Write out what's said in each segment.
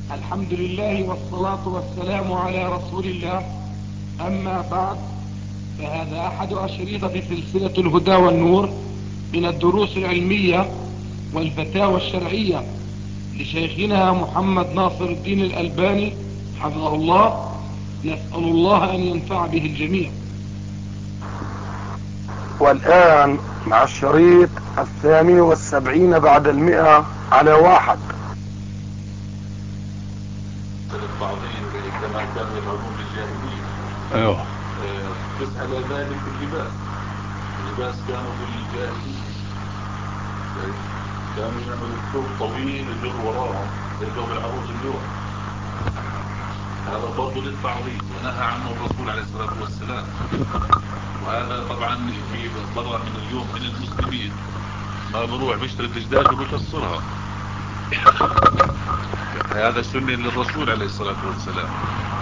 الحمد لله والصلاة والسلام على رسول الله. أما بعد، فهذا أحد أشرطة سلسلة الهدى والنور من الدروس العلمية والفتاوى الشرعية لشيخنا محمد ناصر الدين الألباني حفظه الله. نسأل الله أن ينفع به الجميع. والآن مع الشريط 72 بعد 100 على 1. التعظيم كما كانوا يفعلون في الجاهلية. ايوه. تسأل ذلك اللباس كانوا في الجاهلية كانوا يعملوا الثوب طويل يجر وراهم يجر العروض اليوم. هذا برضو للتعظيم ونهى عنه الرسول عليه الصلاة والسلام. وهذا طبعا في برا من اليوم من المسلمين ما بروح بيشتري الدجاج وبيكسرها. هذا سنة للرسول عليه الصلاة والسلام.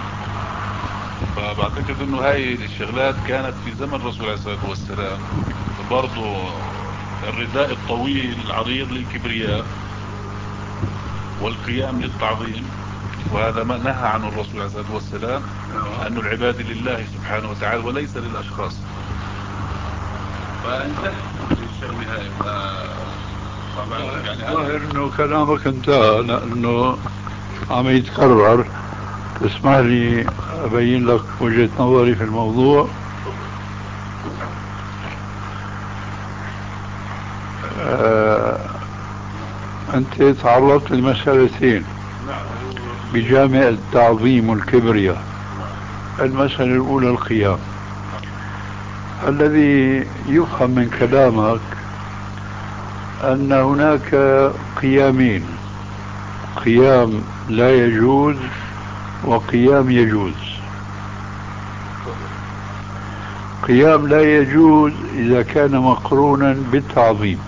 فبعتقد انه هاي الشغلات كانت في زمن الرسول عليه الصلاة والسلام. برضو الرداء الطويل العريض للكبرياء والقيام للتعظيم، وهذا ما نهى عنه الرسول عليه الصلاة والسلام، أنه العباد لله سبحانه وتعالى وليس للأشخاص. فانتهى الشغل هاي. طبعا يعني ظاهر انه كلامك انتهى لانه عم يتكرر. تسمح لي ابين لك وجهة نظري في الموضوع. انت تعرضت لمسألتين بجامع التعظيم والكبرياء. المسألة الاولى القيام. الذي يفهم من كلامك أن هناك قيامين: قيام لا يجوز وقيام يجوز. قيام لا يجوز إذا كان مقرونا بالتعظيم،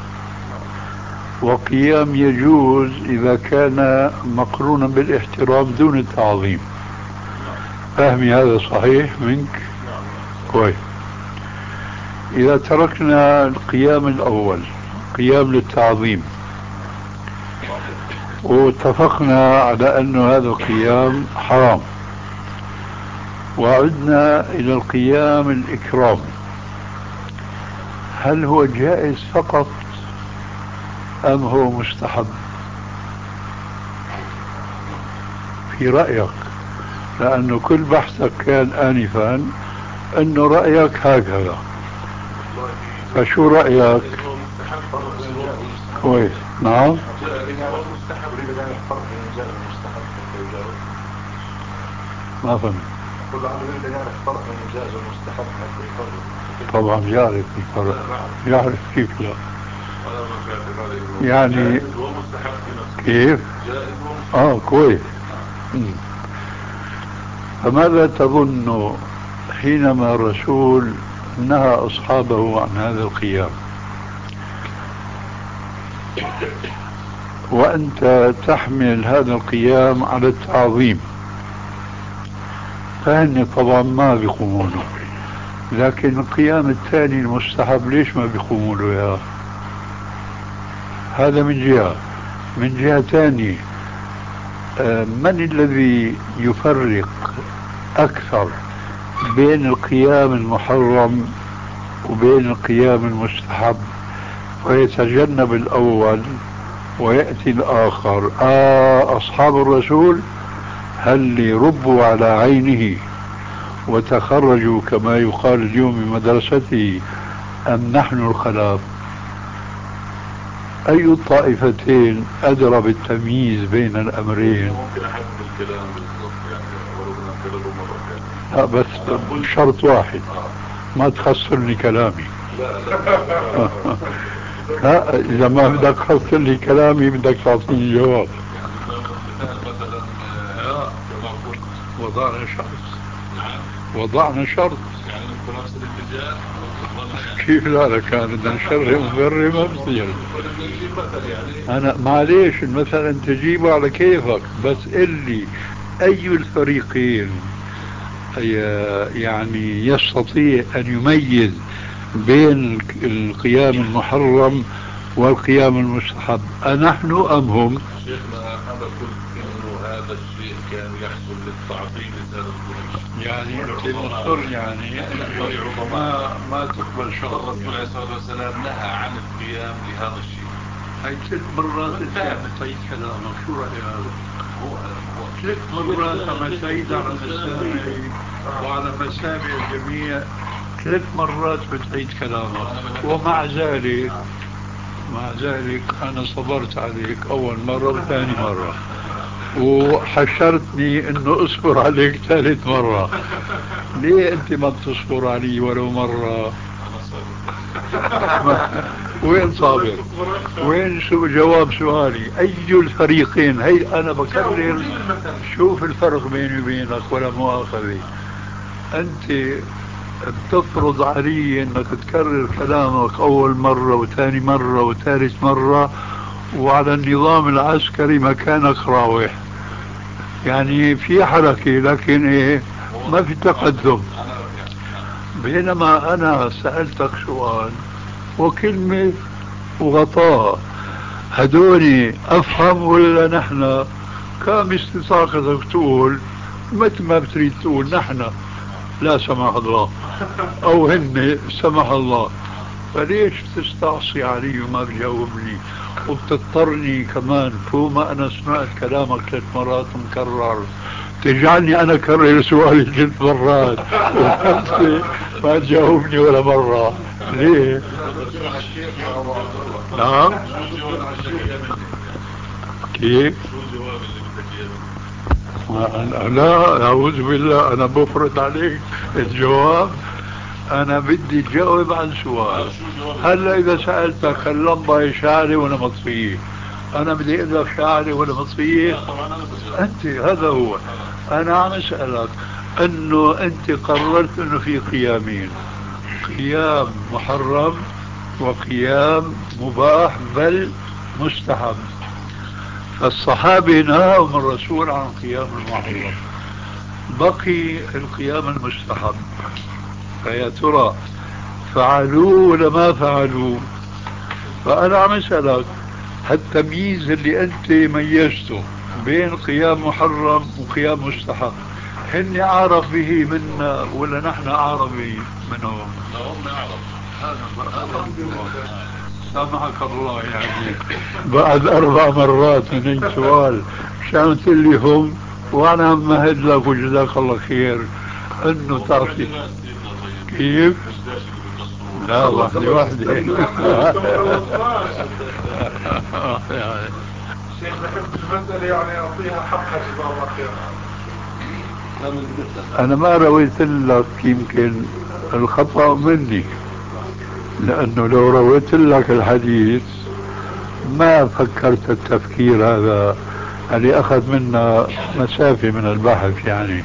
وقيام يجوز إذا كان مقرونا بالاحترام دون التعظيم. فهمي هذا صحيح منك؟ كويس. إذا تركنا القيام الأول قيام للتعظيم واتفقنا على أن هذا القيام حرام، وعدنا إلى القيام الإكرام، هل هو جائز فقط أم هو مستحب في رأيك؟ لأنه كل بحثك كان آنفا أنه رأيك هكذا، فشو رأيك؟ كويس. نعم. ما فهمت. طبعا يعرف الفرق. يعرف كيف لا. يعني كيف؟ كويس. فماذا تظن حينما الرسول نهى أصحابه عن هذا القيام وأنت تحمل هذا القيام على التعظيم؟ فهن طبعا ما بيقومونه، لكن القيام الثاني المستحب ليش ما بيقومونه يا؟ هذا من جهة. من جهة ثانية، من الذي يفرق أكثر بين القيام المحرم وبين القيام المستحب ويتجنب الأول ويأتي الآخر؟ أصحاب الرسول هل ربوا على عينه وتخرجوا كما يقال اليوم من مدرسته، أم نحن الخلاف؟ أي الطائفتين أدرى بالتمييز بين الأمرين؟ ممكن أحدد الكلام بالضبط يعني ولو بدنا نكرره مرة ثانية. بس بشرط واحد، ما تخسرني كلامي. لا إذا ما بدك تخسر لي كلامي بدك تعطيني جواب. مثلا كما قلت وضعنا شرط. نعم. وضعنا شرط. يعني في نفس الاتجاه كيف لا كان بدنا نشرح ونغرب ما بصير. أنا معليش المثل أنت تجيبه على كيفك، بس قل لي أي الفريقين يعني يستطيع أن يميز بين القيام المحرم والقيام المستحب، أنحن أم هم؟ شيخنا أنا قلت إنه هذا هذا الشيء كان يحصل للتعظيم لسادة قريش. يعني انت مصر يعني ما تقبل شرط. الرسول عليه الصلاة والسلام نهى عن القيام لهذا الشيء. هاي 3 مرات انت عملت كلامك، شو رأيك هذا؟ 3 مرات عملت على مسامعي وعلى مسامع الجميع، 3 مرات بتعيد كلامك، ومع ذلك أنا صبرت عليك أول مرة وثاني مرة، وحشرتني إنه أصبر عليك 3 مرة. ليه أنت ما بتصبر علي ولو مرة؟ وين صابر؟ وين جواب سؤالي؟ أي الفريقين؟ هي أنا بكرر. شوف الفرق بيني وبينك ولا مؤاخذة، أنت بتفرض علي انك تكرر كلامك اول مرة وثاني مرة وثالث مرة، وعلى النظام العسكري مكانك راوح، يعني في حركة لكن ايه، ما في تقدم. بينما انا سألتك سؤال وكلمة وغطاء، هدوني افهم ولا نحن كم استطاقتك تقول مثل ما بتريد تقول نحن لا سمح الله او هن سمح الله، فليش تستعصي علي وما بجاوبني وبتضطرني كمان فوق ما انا سمعت كلامك 3 مرات مكرر تجعلني انا اكرر سؤالي 3 مرات وانت ما تجاوبني ولا مرة؟ ليه؟ نعم كيف؟ لا أعوذ بالله، أنا بفرض عليك الجواب. أنا بدي تجاوب عن سؤال. هلا إذا سألتك اللمبة شاعرة ولا مطفية، أنا بدي أقول لك شاعرة ولا مطفية؟ أنت هذا هو. أنا عم أسألك أنه أنت قررت أنه في قيامين، قيام محرم وقيام مباح بل مستحب. فالصحابة نهاهم الرسول عن قيام المحرم، بقي القيام المستحب، فيا ترى فعلوه ولا ما فعلوه؟ فأنا عم أسألك هالتمييز اللي أنت ميزته بين قيام محرم وقيام مستحب، هن أعرف به منا ولا نحن أعرف به منهم؟ لا هم أعرف. سامحك الله، يعني بعد 4 مرات من سؤال شان تقول لي هم، وانا مهد لك وجزاك الله خير انه تعطي كيف؟ لا واحدة شيخ بحب المسألة يعني أعطيها حقها جزاه الله خير. أنا ما رويت لك، يمكن الخطأ مني، لأنه لو رويت لك الحديث ما فكرت التفكير هذا اللي أخذ منا مسافة من البحث. يعني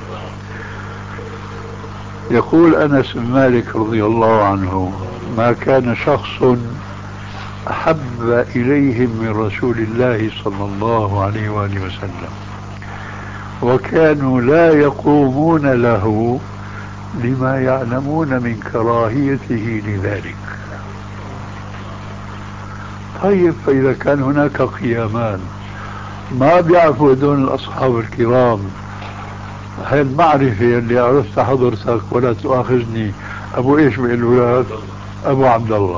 يقول أنس بن مالك رضي الله عنه: ما كان شخص أحب إليهم من رسول الله صلى الله عليه وآله وسلم، وكانوا لا يقومون له لما يعلمون من كراهيته لذلك. طيب فإذا كان هناك قيامان ما بيعرفوا هدول الأصحاب الكرام هاي المعرفة اللي عرفتها حضرتك، ولا تؤاخذني أبو إيش بالأولاد؟ أبو عبد الله.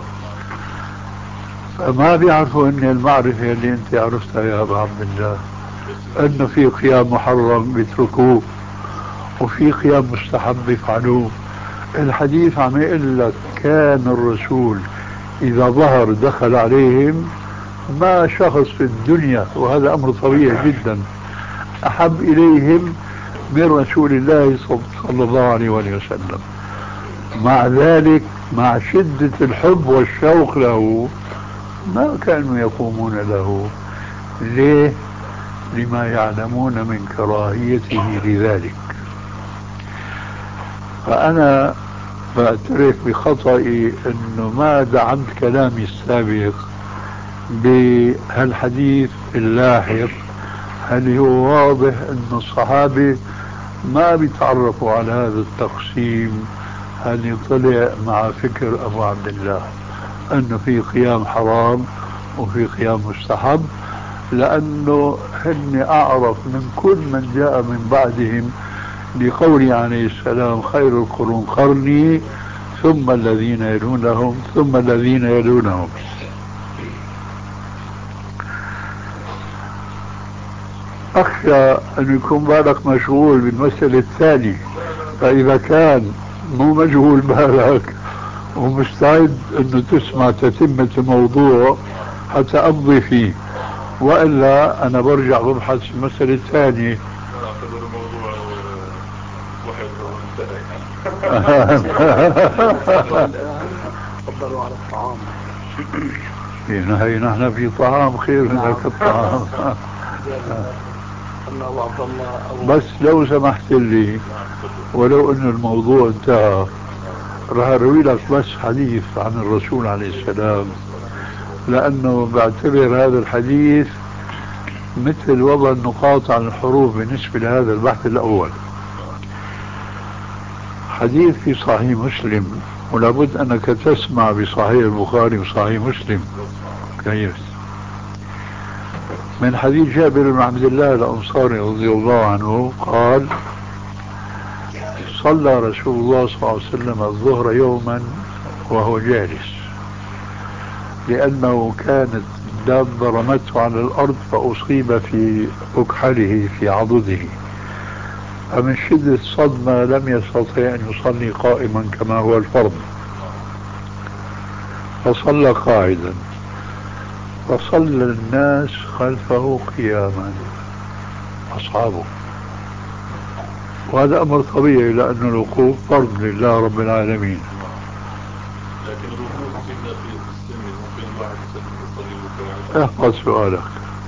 فما بيعرفوا أن المعرفة اللي أنت عرفتها يا أبو عبد الله أنه في قيام محرم بيتركوه وفي قيام مستحب بيفعلوه. الحديث عم يقول لك كان الرسول إذا ظهر دخل عليهم ما شخص في الدنيا، وهذا أمر طبيعي جدا، أحب إليهم من رسول الله صلى الله عليه وسلم. مع ذلك مع شدة الحب والشوق له ما كانوا يقومون له. ليه؟ لما يعلمون من كراهيته لذلك. فأنا بعترف بخطئي أنه ما دعمت كلامي السابق بهالحديث اللاحق، اللي هو واضح أن الصحابة ما بيتعرفوا على هذا التقسيم اللي طلع مع فكر أبو عبد الله أنه في قيام حرام وفي قيام مستحب، لأنه خلني أعرف من كل من جاء من بعدهم لقوله عليه السلام خير القرون قرني ثم الذين يلونهم ثم الذين يلونهم. أخشى أن يكون بالك مشغول بالمسألة الثانية، فإذا كان مو مشغول بالك ومستعد أنه تسمع تتمة الموضوع حتى أمضي فيه، وإلا أنا برجع ببحث في المسألة الثانية. تفضلوا على الطعام. هي نحن في طعام خير من ذاك الطعام. بس لو سمحت لي ولو أن الموضوع انتهى راح أروي لك بس حديث عن الرسول عليه السلام، لأنه بعتبر هذا الحديث مثل وضع النقاط عن الحروف بالنسبة لهذا البحث الأول. حديث في صحيح مسلم، ولابد أنك تسمع بصحيح البخاري وصحيح مسلم كويس، من حديث جابر بن عبد الله الأنصاري رضي الله عنه قال صلى رسول الله صلى الله عليه وسلم الظهر يوما وهو جالس، لأنه كانت دابة رمته على الأرض فأصيب في أكحله في عضده، فمن شدة الصدمة لم يستطع أن يصلي قائما كما هو الفرض، فصلى قاعدا، فصلى الناس خلفه قياما أصحابه، وهذا أمر طبيعي لأن الوقوف فرض لله رب العالمين. لكن الوقوف في السن ممكن الواحد يصلي. احفظ سؤالك،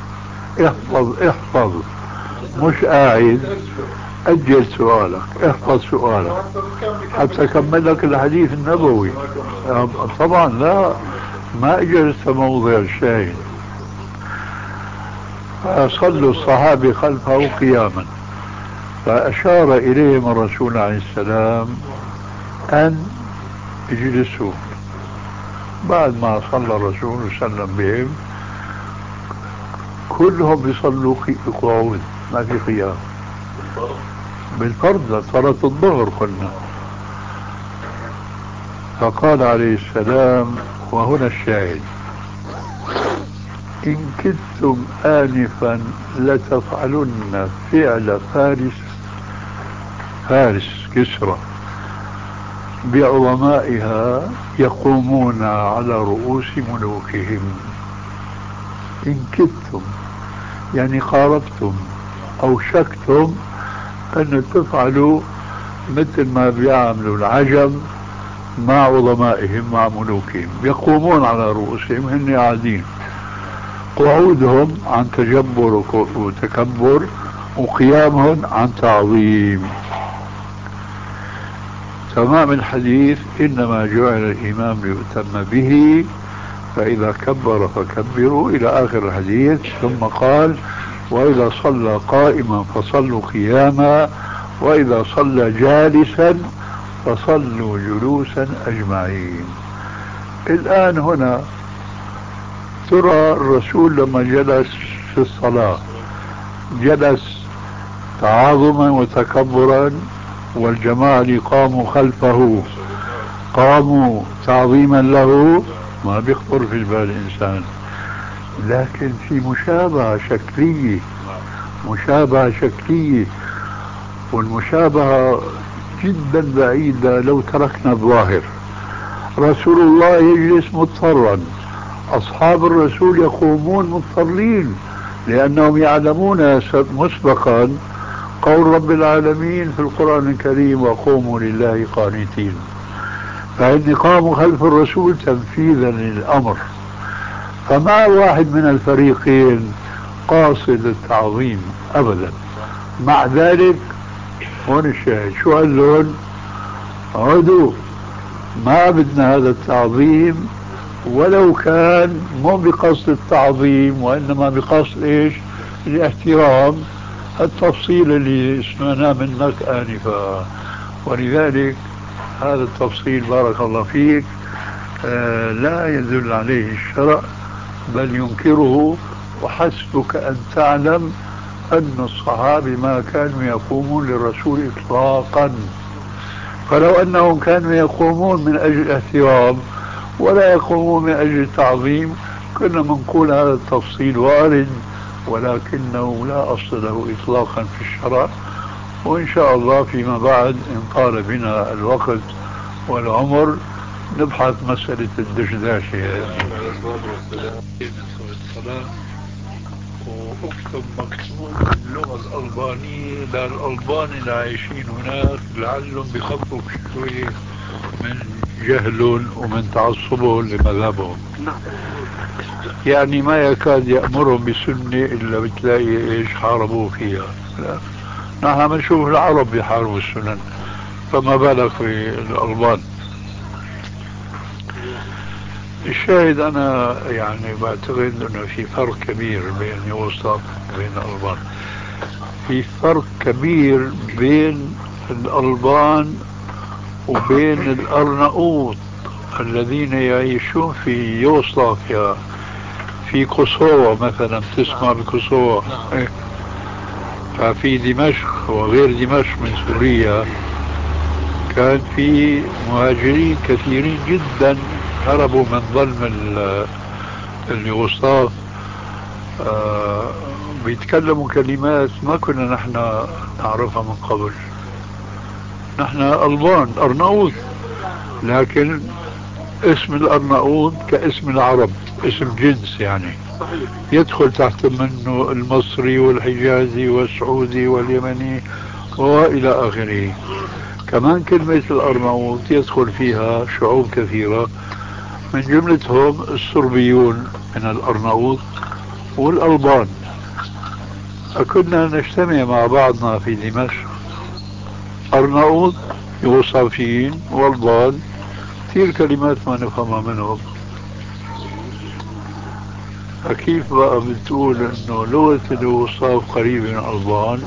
احفظ مش قاعد، أجل سؤالك، احفظ سؤالك حتى أكمل لك الحديث النبوي. طبعا لا، ما أجلس موضع الشاهد. فصلوا الصحابة خلفه قياما، فأشار إليهم الرسول عليه السلام أن يجلسوا. بعد ما صلى الرسول وسلم بهم كلهم بيصلوا قعود ما في قيام بالفرض صلاة الظهر قلنا. فقال عليه السلام وهنا الشاهد إن كدتم آنفا لتفعلن فعل فارس كسرى بعظمائها يقومون على رؤوس ملوكهم. إن كدتم يعني قاربتم أو شكتم أن تفعلوا مثل ما بيعملوا العجم مع عظمائهم مع ملوكهم، يقومون على رؤوسهم هن قاعدين، قعودهم عن تجبر وتكبر وقيامهم عن تعظيم. تمام الحديث إنما جعل الإمام ليؤتم به فإذا كبر فكبروا إلى آخر الحديث. ثم قال وإذا صلى قائما فصلوا قياما وإذا صلى جالسا فصلوا جلوسا أجمعين. الآن هنا ترى الرسول لما جلس في الصلاة جلس تعاظما وتكبرا، والجماعة اللي قاموا خلفه قاموا تعظيما له، ما بيخطر في بال الإنسان، لكن في مشابهة شكلية، والمشابهة جدا بعيدة لو تركنا الظاهر. رسول الله يجلس مضطرا، أصحاب الرسول يقومون مضطرين، لأنهم يعلمون مسبقا قول رب العالمين في القرآن الكريم وقوموا لله قانتين، فإن قاموا خلف الرسول تنفيذا للأمر. فما واحد من الفريقين قاصد التعظيم أبدا. مع ذلك هون الشاهد شو قال لهم؟ عدوا، ما بدنا هذا التعظيم، ولو كان مو بقصد التعظيم وإنما بقصد إيش؟ الاحترام، التفصيل اللي سمعناه منك آنفا. ولذلك هذا التفصيل بارك الله فيك لا يدل عليه الشرع بل ينكره، وحسبك أن تعلم أن الصحابة ما كانوا يقومون للرسول إطلاقا، فلو أنهم كانوا يقومون من أجل الاحترام ولا يقومون من أجل التعظيم كنا منقول هذا التفصيل وارد، ولكنه لا أصل له إطلاقا في الشرع. وإن شاء الله فيما بعد إن طال بنا الوقت والعمر نبحث مسألة الدشداشة واكتب مكتوب باللغة الألبانية للألبان اللي عايشين هناك لعلهم بخفوا شوية من جهلهم ومن تعصبهم لمذهبهم. يعني ما يكاد يأمرهم بسنة إلا بتلاقي إيش حاربوه فيها. نحن بنشوف العرب بيحاربوا السنن، فما بالك في الألبان. الشاهد أنا يعني بعتقد أنه في فرق كبير بين يوصف وبين الألبان. في فرق كبير بين الألبان وبين الأرناؤوط الذين يعيشون في يوغوسلافيا، في كوسوفا مثلا، تسمع بكوسوفا. ففي دمشق وغير دمشق من سوريا كان في مهاجرين كثيرين جدا هربوا من ظلم اليوغوسلاف. بيتكلموا كلمات ما كنا نحن نعرفها من قبل. نحن ألبان أرناؤوط، لكن اسم الأرناؤوط كاسم العرب، اسم جنس يعني يدخل تحت منه المصري والحجازي والسعودي واليمني وإلى آخره. كمان كلمة الأرناؤوط يدخل فيها شعوب كثيرة من جملتهم الصربيون من الأرناؤوط والألبان. كنا نجتمع مع بعضنا في دمشق، أرناؤوط يوصافيين والبان، كثير كلمات ما نفهمها منهم. فكيف بقى بتقول انه لغة اليوغوسلاف قريبة من الألبان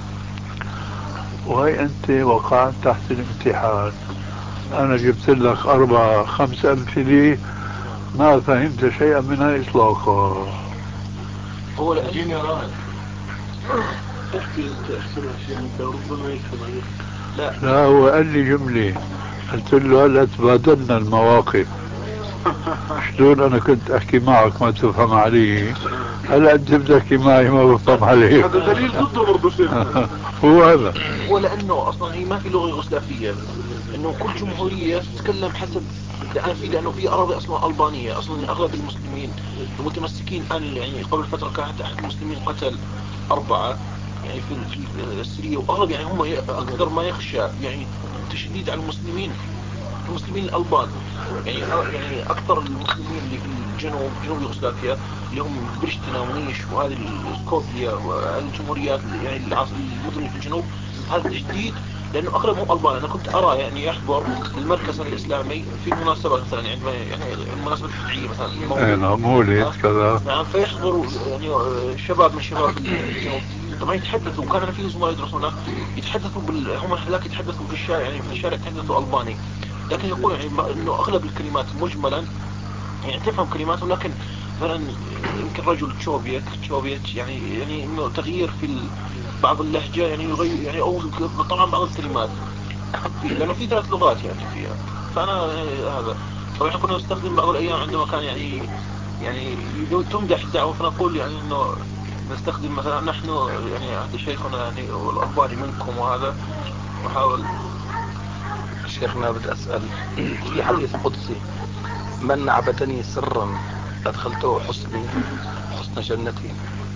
وهي انت وقعت تحت الامتحان؟ انا جبت لك 4-5 امثلة ما فهمت شيئا منها اطلاقا. هو الأجين يا راهب احكي انت احسن اشياء انت ربما يفهم. لا هو قال لي جملة، قلت له هلا تبادلنا المواقف. شلون انا كنت احكي معك ما تفهم علي، هلا انت بتحكي معي ما بفهم عليك. هذا دليل ضده برضه شيخ. هو هذا. ولانه اصلا هي ما في لغه يوغوسلافيه، انه كل جمهوريه تتكلم حسب، لانه في اراضي اصلا البانيه. اصلا اغلب المسلمين المتمسكين يعني قبل فتره كان حتى احد المسلمين قتل 4 يعني في السريه، واغلب يعني هم اكثر ما يخشى يعني تشديد على المسلمين الألبان. يعني أكثر المسلمين اللي في جنوب يوغوسلافيا اللي هم برشتنا ونيش وهذه السكوفيا وهذه الجمهوريات يعني المدن اللي في الجنوب، هذا التشديد لأنه أغلبهم ألبان. أنا كنت أرى يعني يحضر المركز الإسلامي في المناسبات مثلا يعني المناسبات البدعية مثلا مولد كذا. نعم، فيحضروا يعني شباب من شباب الجنوب. طبعا يتحدثوا، وكان أنا في زملاء يدرسون يتحدثوا هم هذاك يتحدثوا في الشارع، يعني في الشارع يتحدثوا ألباني، لكن يقول يعني انه اغلب الكلمات مجملا يعني تفهم كلماته، لكن مثلا يمكن رجل تشوبيت يعني انه تغيير في بعض اللهجة يعني يغير يعني، او طبعا بعض الكلمات لانه في 3 لغات يعني فيها. فانا هذا طبعا كنا نستخدم بعض الايام عندما كان يعني تمدح الدعوة، فنقول يعني انه نستخدم مثلا نحن يعني هذا شيخنا يعني والألباني منكم، وهذا نحاول. شيخنا بدي أسأل في حديث قدسي: من عبدني سرا أدخلته حسن جنتي.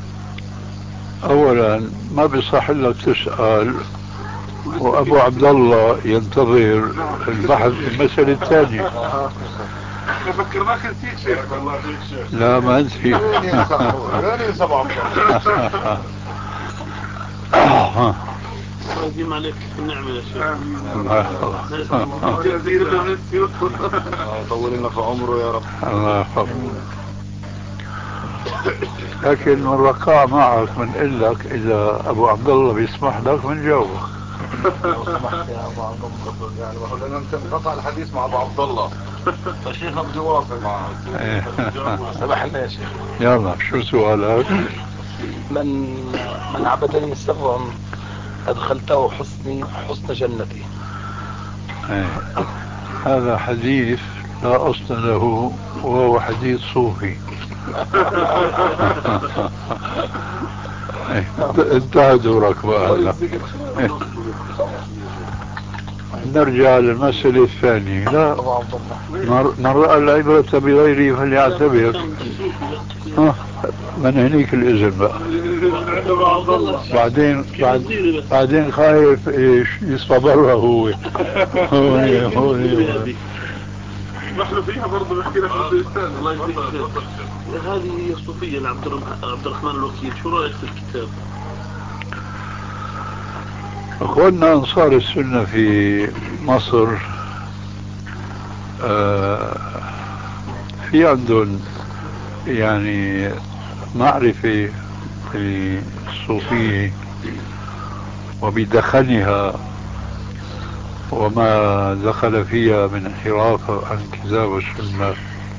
اولا ما بيصح لك تسأل وابو عبد الله ينتظر البحث في المسألة الثانية. فكرناك نسيت شيخ. والله شيخ لا ما نسيت. ديم عليك النعمة يا شيخ. طول لنا في عمره يا رب. الله يحفظه. لكن من رقاء معك بنقول لك اذا ابو عبد الله بيسمح لك بنجاوبك. لو سمحت يا ابو عبد الله، يعني ما هو لان انت انقطع الحديث مع ابو عبد الله فالشيخ بدي اوافق معه. سمح لنا يا شيخ. يلا شو سؤالك؟ من عبدني سرا أدخلته حسن جنتي. هذا حديث لا أصل له وهو حديث صوفي. انتهى دورك بقى هلا. نرجع للمسألة الثانية. لا، من رأى العبرة بغيره فليعتبر. من هنيك الإذن بقى. بعدين خايف ايش يصبرها هو. نحن فيها برضه نحكي لك الإنسان. الله يجزيك خير. هذه صوفية لعبد الرحمن الوكيل، شو رأيك في الكتاب؟ أخواننا أنصار السنة في مصر في عندهم يعني معرفة بالصوفية وبدخلها وما دخل فيها من انحراف عن الكتاب والسنة،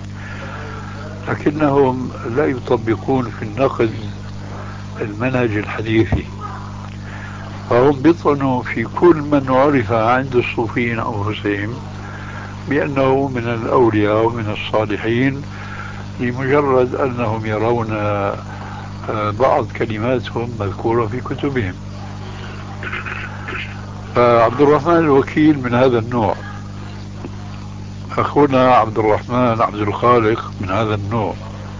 لكنهم لا يطبقون في النقد المنهج الحديثي، فهم بيطعنوا في كل من عرف عند الصوفيين أنفسهم بأنه من الأولياء ومن الصالحين لمجرد أنهم يرون بعض كلماتهم مذكورة في كتبهم. فعبد الرحمن الوكيل من هذا النوع، أخونا عبد الرحمن عبد الخالق من هذا النوع.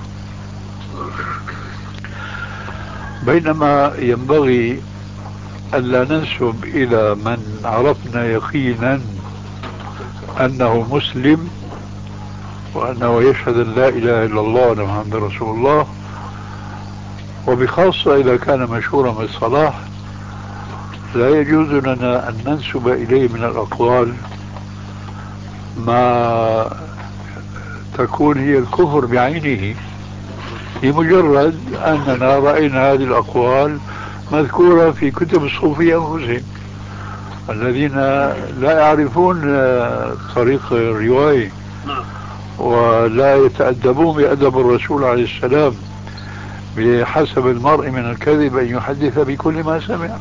بينما ينبغي ألا ننسب إلى من عرفنا يقينا أنه مسلم وأنه يشهد أن لا إله إلا الله وأن محمد رسول الله، وبخاصة إذا كان مشهورا بالصلاح، لا يجوز لنا أن ننسب إليه من الأقوال ما تكون هي الكفر بعينه، لمجرد أننا رأينا هذه الأقوال مذكورة في كتب الصوفية أنفسهم الذين لا يعرفون طريق الرواية ولا يتأدبون بأدب الرسول عليه السلام، بحسب المرء من الكذب أن يحدث بكل ما سمع.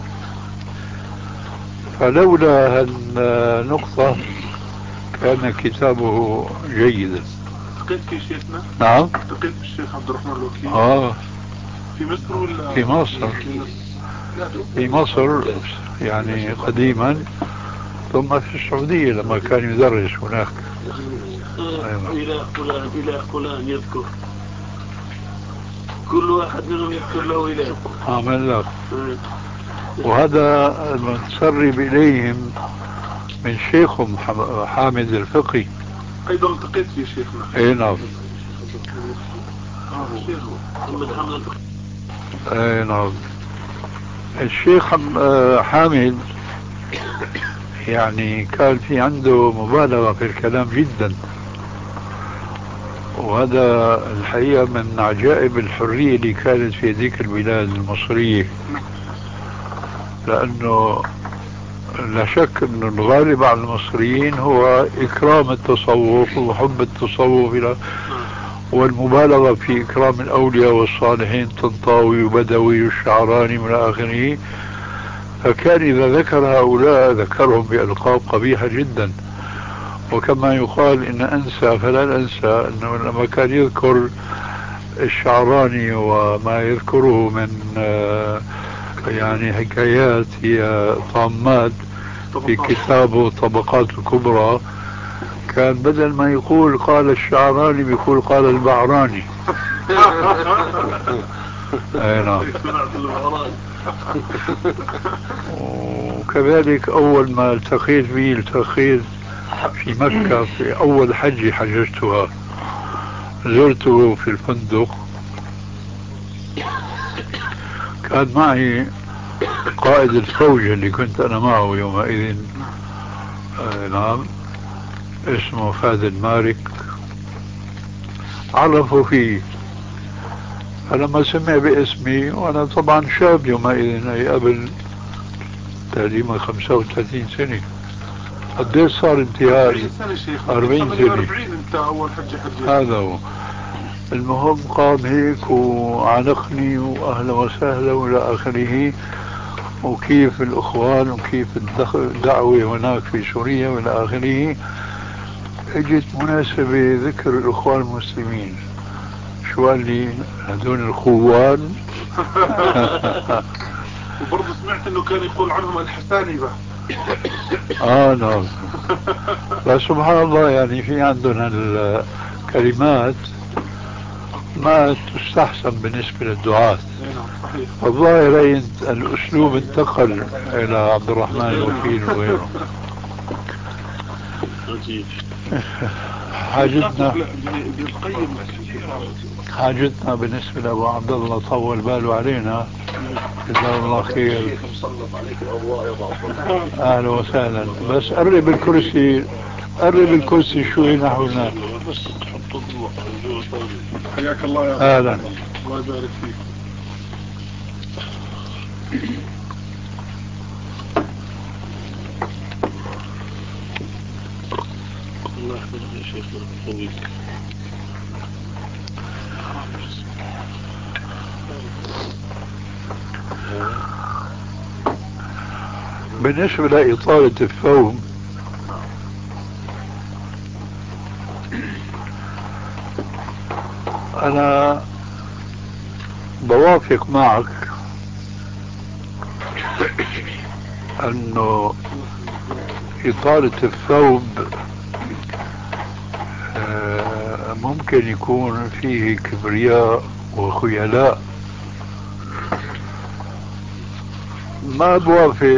فلولا النقطة كان كتابه جيدا. التقيت في شيخنا؟ نعم، التقيت بالشيخ عبد الرحمن الوكيل. في مصر ولا في مصر؟ في مصر يعني قديما، ثم في السعودية لما كان يدرس هناك. إلى فلان يذكر، كل واحد منهم يذكر له إله. عمل لك. وهذا المتسرب إليهم من شيخهم حامد الفقي. أيضا التقيت في شيخنا. اي نعم. اي نعم. الشيخ حامد يعني كان في عنده مبالغة في الكلام جدا، وهذا الحقيقة من عجائب الحرية اللي كانت في ذيك البلاد المصرية، لأنه لا شك أن الغالب على المصريين هو إكرام التصوف وحب التصوف والمبالغة في إكرام الأولياء والصالحين، طنطاوي وبدوي والشعراني من آخره. فكان إذا ذكر هؤلاء ذكرهم بألقاب قبيحة جدا. وكما يقال إن أنسى فلا أنسى أنه لما كان يذكر الشعراني وما يذكره من يعني حكايات هي طامات في كتابه طبقات الكبرى، كان بدل ما يقول قال الشعراني بيقول قال البعراني. اي نعم. وكذلك أول ما التقيت به التقيت في مكة في أول حجة حججتها، زرته في الفندق، كان معي قائد الفوج اللي كنت أنا معه يومئذ، نعم، اسمه فهد مارك، عرفوا فيه. فلما سمع باسمي، وأنا طبعا شاب يومئذ، أي قبل تقريبا 35 سنة، قديش صار انتهائي؟ 40 سنة. انت اول حجة هذا هو. المهم قام هيك وعانقني وأهلا وسهلا وإلى آخره، وكيف الأخوان وكيف الدعوة هناك في سوريا وإلى آخره. اجت مناسبة ذكر الإخوان المسلمين، شو قال لي؟ هذول الخوان. وبرضه سمعت انه كان يقول عنهم الحسانبة. نعم. فسبحان الله، يعني في عندنا الكلمات ما تستحسن بالنسبة للدعاة. والظاهر الأسلوب انتقل إلى عبد الرحمن الوكيل وغيره. حاجتنا بالنسبة لأبو عبد الله طول باله علينا، جزاه الله خير. أهلا وسهلا. بس قرب الكرسي، قرب الكرسي شوي نحو هناك. بس تحط حياك الله يا أهلا. الله يبارك فيك. الله يحفظك يا شيخ ويحفظك. بالنسبة لإطالة الثوب، أنا بوافق معك أنه إطالة الثوب ممكن يكون فيه كبرياء وخيلاء. ما بوافق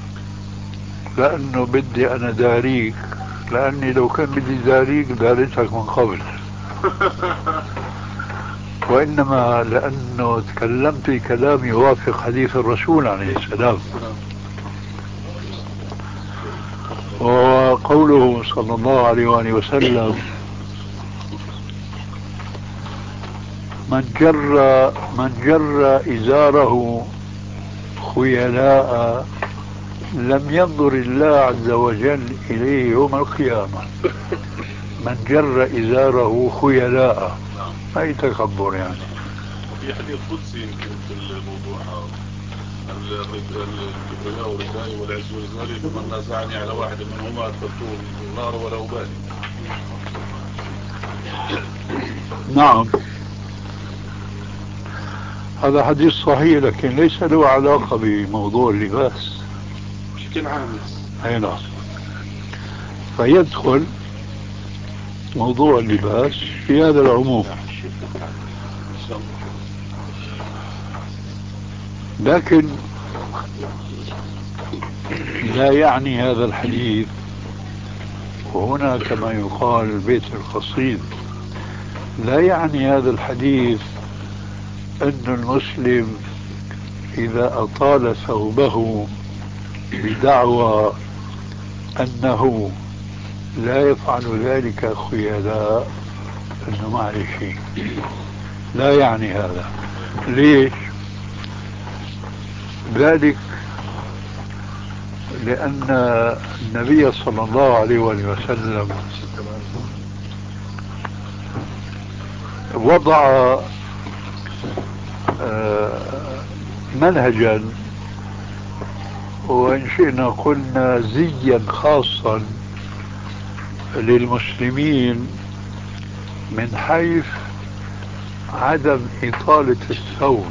لأنه بدي أنا داريك، لأني لو كان بدي داريك داريتك من قبل. وإنما لأنه تكلمت كلام يوافق حديث الرسول عليه السلام، وقوله صلى الله عليه وآله وسلم: من جر إزاره خيلاء لم ينظر الله عز وجل إليه يوم القيامة. من جر إزاره خيلاء، أي تكبر يعني. في حديث قدسي يمكن في الموضوع الكبرياء والرداء والعز والإزاري، فمن نازعني على واحد منهما أدخلته النار ولا أبالي. نعم، هذا حديث صحيح، لكن ليس له علاقة بموضوع اللباس بشكل عام. أي نعم. فيدخل موضوع اللباس في هذا العموم، لكن لا يعني هذا الحديث، وهنا كما يقال البيت القصيد، لا يعني هذا الحديث أن المسلم إذا أطال ثوبه بدعوى أنه لا يفعل ذلك خيلاء أنه ما عليه شيء. لا يعني هذا. ليش؟ ذلك لأن النبي صلى الله عليه وسلم وضع منهجا، وإن شئنا قلنا زيا خاصا للمسلمين من حيث عدم إطالة الثوب.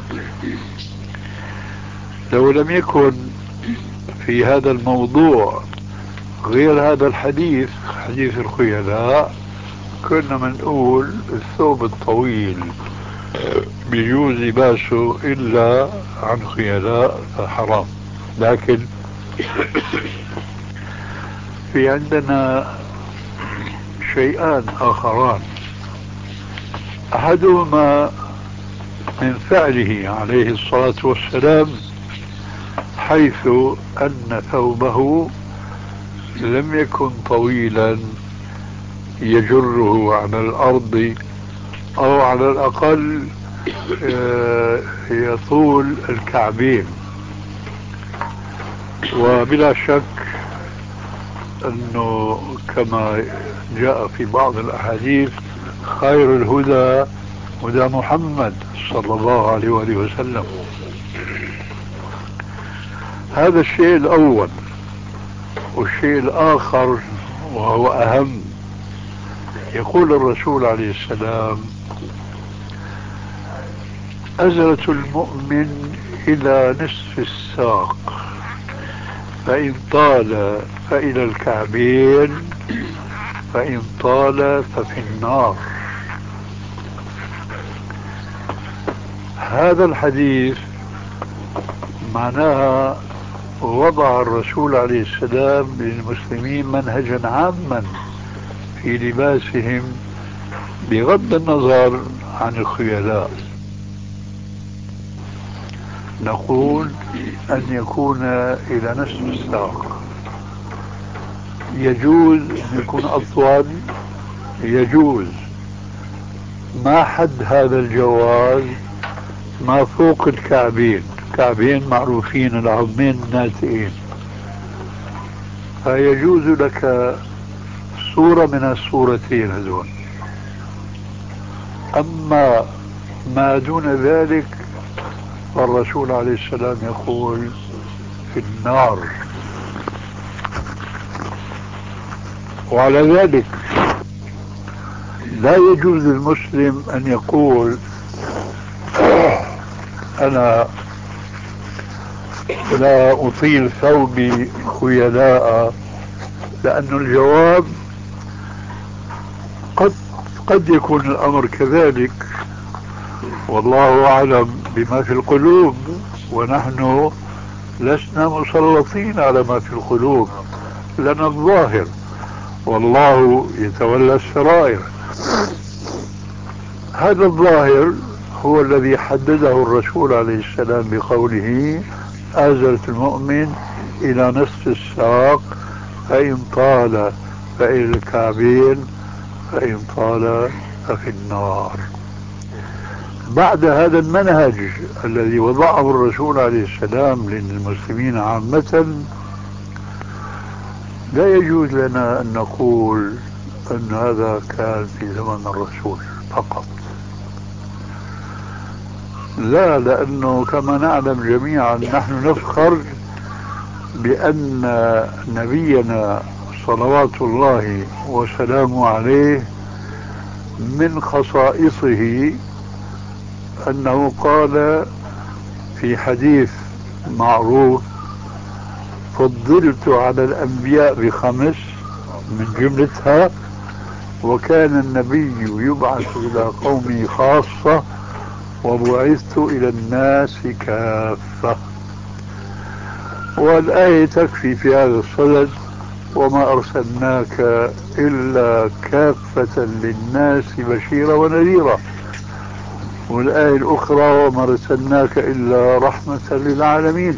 لو لم يكن في هذا الموضوع غير هذا الحديث، حديث الخيلاء، كنا منقول الثوب الطويل بيجوز لباسه إلا عن خيلاء حرام. لكن في عندنا شيئان آخران، أحدهما من فعله عليه الصلاة والسلام، حيث أن ثوبه لم يكن طويلا يجره على الأرض، أو على الأقل يطول الكعبين. وبلا شك أنه كما جاء في بعض الأحاديث: خير الهدى وده محمد صلى الله عليه وآله وسلم. هذا الشيء الأول. والشيء الآخر وهو أهم، يقول الرسول عليه السلام: أزرة المؤمن إلى نصف الساق، فإن طال فإلى الكعبين، فإن طال ففي النار. هذا الحديث معناها وضع الرسول عليه السلام للمسلمين منهجا عاما في لباسهم بغض النظر عن الخيلاء. نقول أن يكون إلى نصف الساق، يجوز أن يكون أطول، يجوز. ما حد هذا الجواز؟ ما فوق الكعبين. كعبين معروفين، العظمين الناتئين، فيجوز لك صورة من الصورتين هذول. أما ما دون ذلك فالرسول عليه السلام يقول في النار. وعلى ذلك لا يجوز للمسلم أن يقول أنا لا أطيل ثوبي خيلاء، لأن الجواب قد يكون الأمر كذلك، والله أعلم بما في القلوب، ونحن لسنا مسلطين على ما في القلوب، لنا الظاهر والله يتولى السرائر. هذا الظاهر هو الذي حدده الرسول عليه السلام بقوله: أزرة المؤمن إلى نصف الساق، فإن طال فإلى الكعبين، فإن طال ففي النار. بعد هذا المنهج الذي وضعه الرسول عليه السلام للمسلمين عامة، لا يجوز لنا أن نقول أن هذا كان في زمن الرسول فقط. لا، لأنه كما نعلم جميعا نحن نفخر بأن نبينا صلوات الله وسلامه عليه من خصائصه أنه قال في حديث معروف: فضلت على الأنبياء ب5 من جملتها: وكان النبي يبعث إلى قومه خاصة، وبعثت إلى الناس كافة. والآية تكفي في هذا الصدد: وما أرسلناك إلا كافة للناس بشيرا ونذيرا. والآية الأخرى: وما أرسلناك إلا رحمة للعالمين.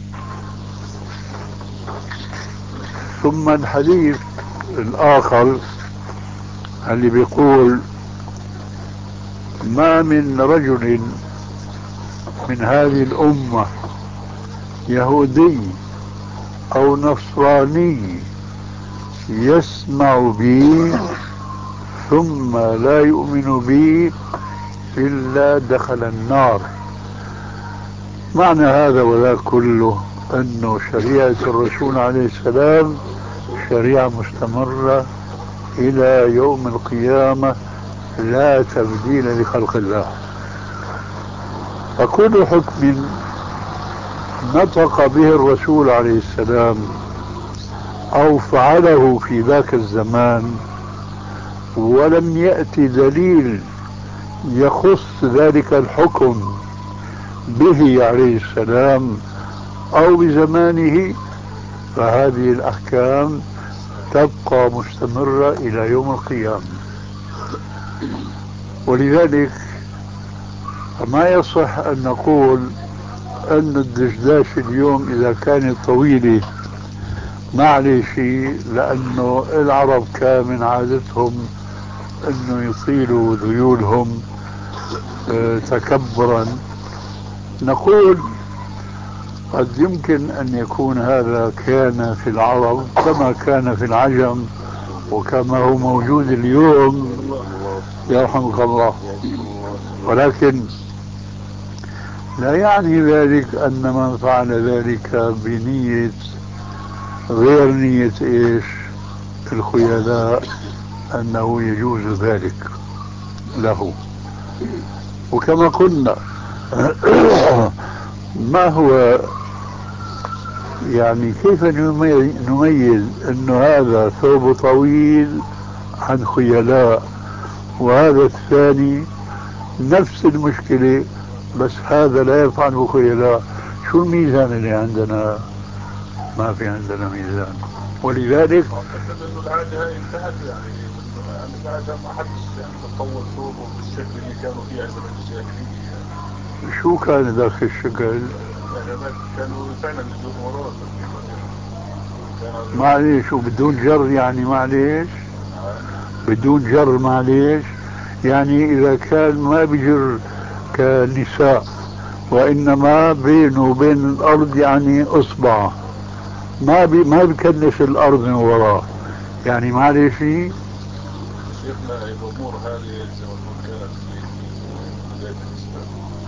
ثم الحديث الآخر اللي بيقول: ما من رجل من هذه الأمة يهودي أو نصراني يسمع بي ثم لا يؤمن بي إلا دخل النار. معنى هذا وذا كله أنه شريعة الرسول عليه السلام شريعة مستمرة إلى يوم القيامة، لا تبديل لخلق الله. فكل حكم نطق به الرسول عليه السلام أو فعله في ذاك الزمان ولم يأتي دليل يخص ذلك الحكم به عليه السلام أو بزمانه، فهذه الأحكام تبقى مستمرة إلى يوم القيامة. ولذلك ما يصح أن نقول أن الدشداش اليوم إذا كانت طويلة ما عليه شيء، لأنه العرب كان من عادتهم أنه يطيلوا ذيولهم تكبرا. نقول قد يمكن أن يكون هذا كان في العرب كما كان في العجم وكما هو موجود اليوم، يرحمك الله، ولكن لا يعني ذلك أن من فعل ذلك بنية غير نية إيش الخيلاء أنه يجوز ذلك له. وكما قلنا ما هو يعني كيف نميز أنه هذا ثوب طويل عن خيلاء وهذا الثاني نفس المشكلة بس هذا لا يفعل خيلاء؟ شو الميزان اللي عندنا؟ ما في عندنا ميزان. ولذلك انه العاده هاي انتهت، يعني العاده ما حدش يعني تطور ثوبه بالشكل اللي كانوا فيه على زمن الجاهليه. شو كان ذاك الشكل؟ يعني كانوا فعلا يجروا وراه تقريبا. معليش وبدون جر يعني معليش بدون جر معليش يعني إذا كان ما بجر كنساء وإنما بينه وبين الأرض يعني إصبع ما بكنس الأرض من وراه يعني معليش. شيخنا الأمور هذه زي ما نقول كانت في بداية الإسلام،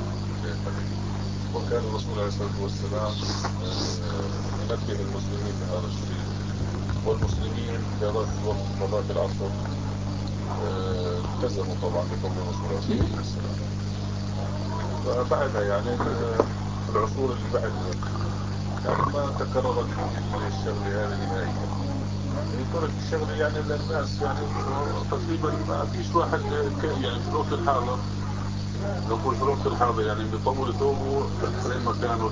وكان الرسول عليه الصلاة والسلام ينبه المسلمين بهذا الشيء، والمسلمين في ذاك العصر التزموا طبعا بقول الرسول عليه الصلاة والسلام. فبعدها يعني العصور اللي بعدها يعني ما تكررت الشغلة هذه نهائيا. ترك الشغلة يعني للناس يعني تقريبا ما فيش واحد يعني في الوقت الحاضر، نقول في الوقت الحاضر يعني بيطول ثوبه زي ما كانوا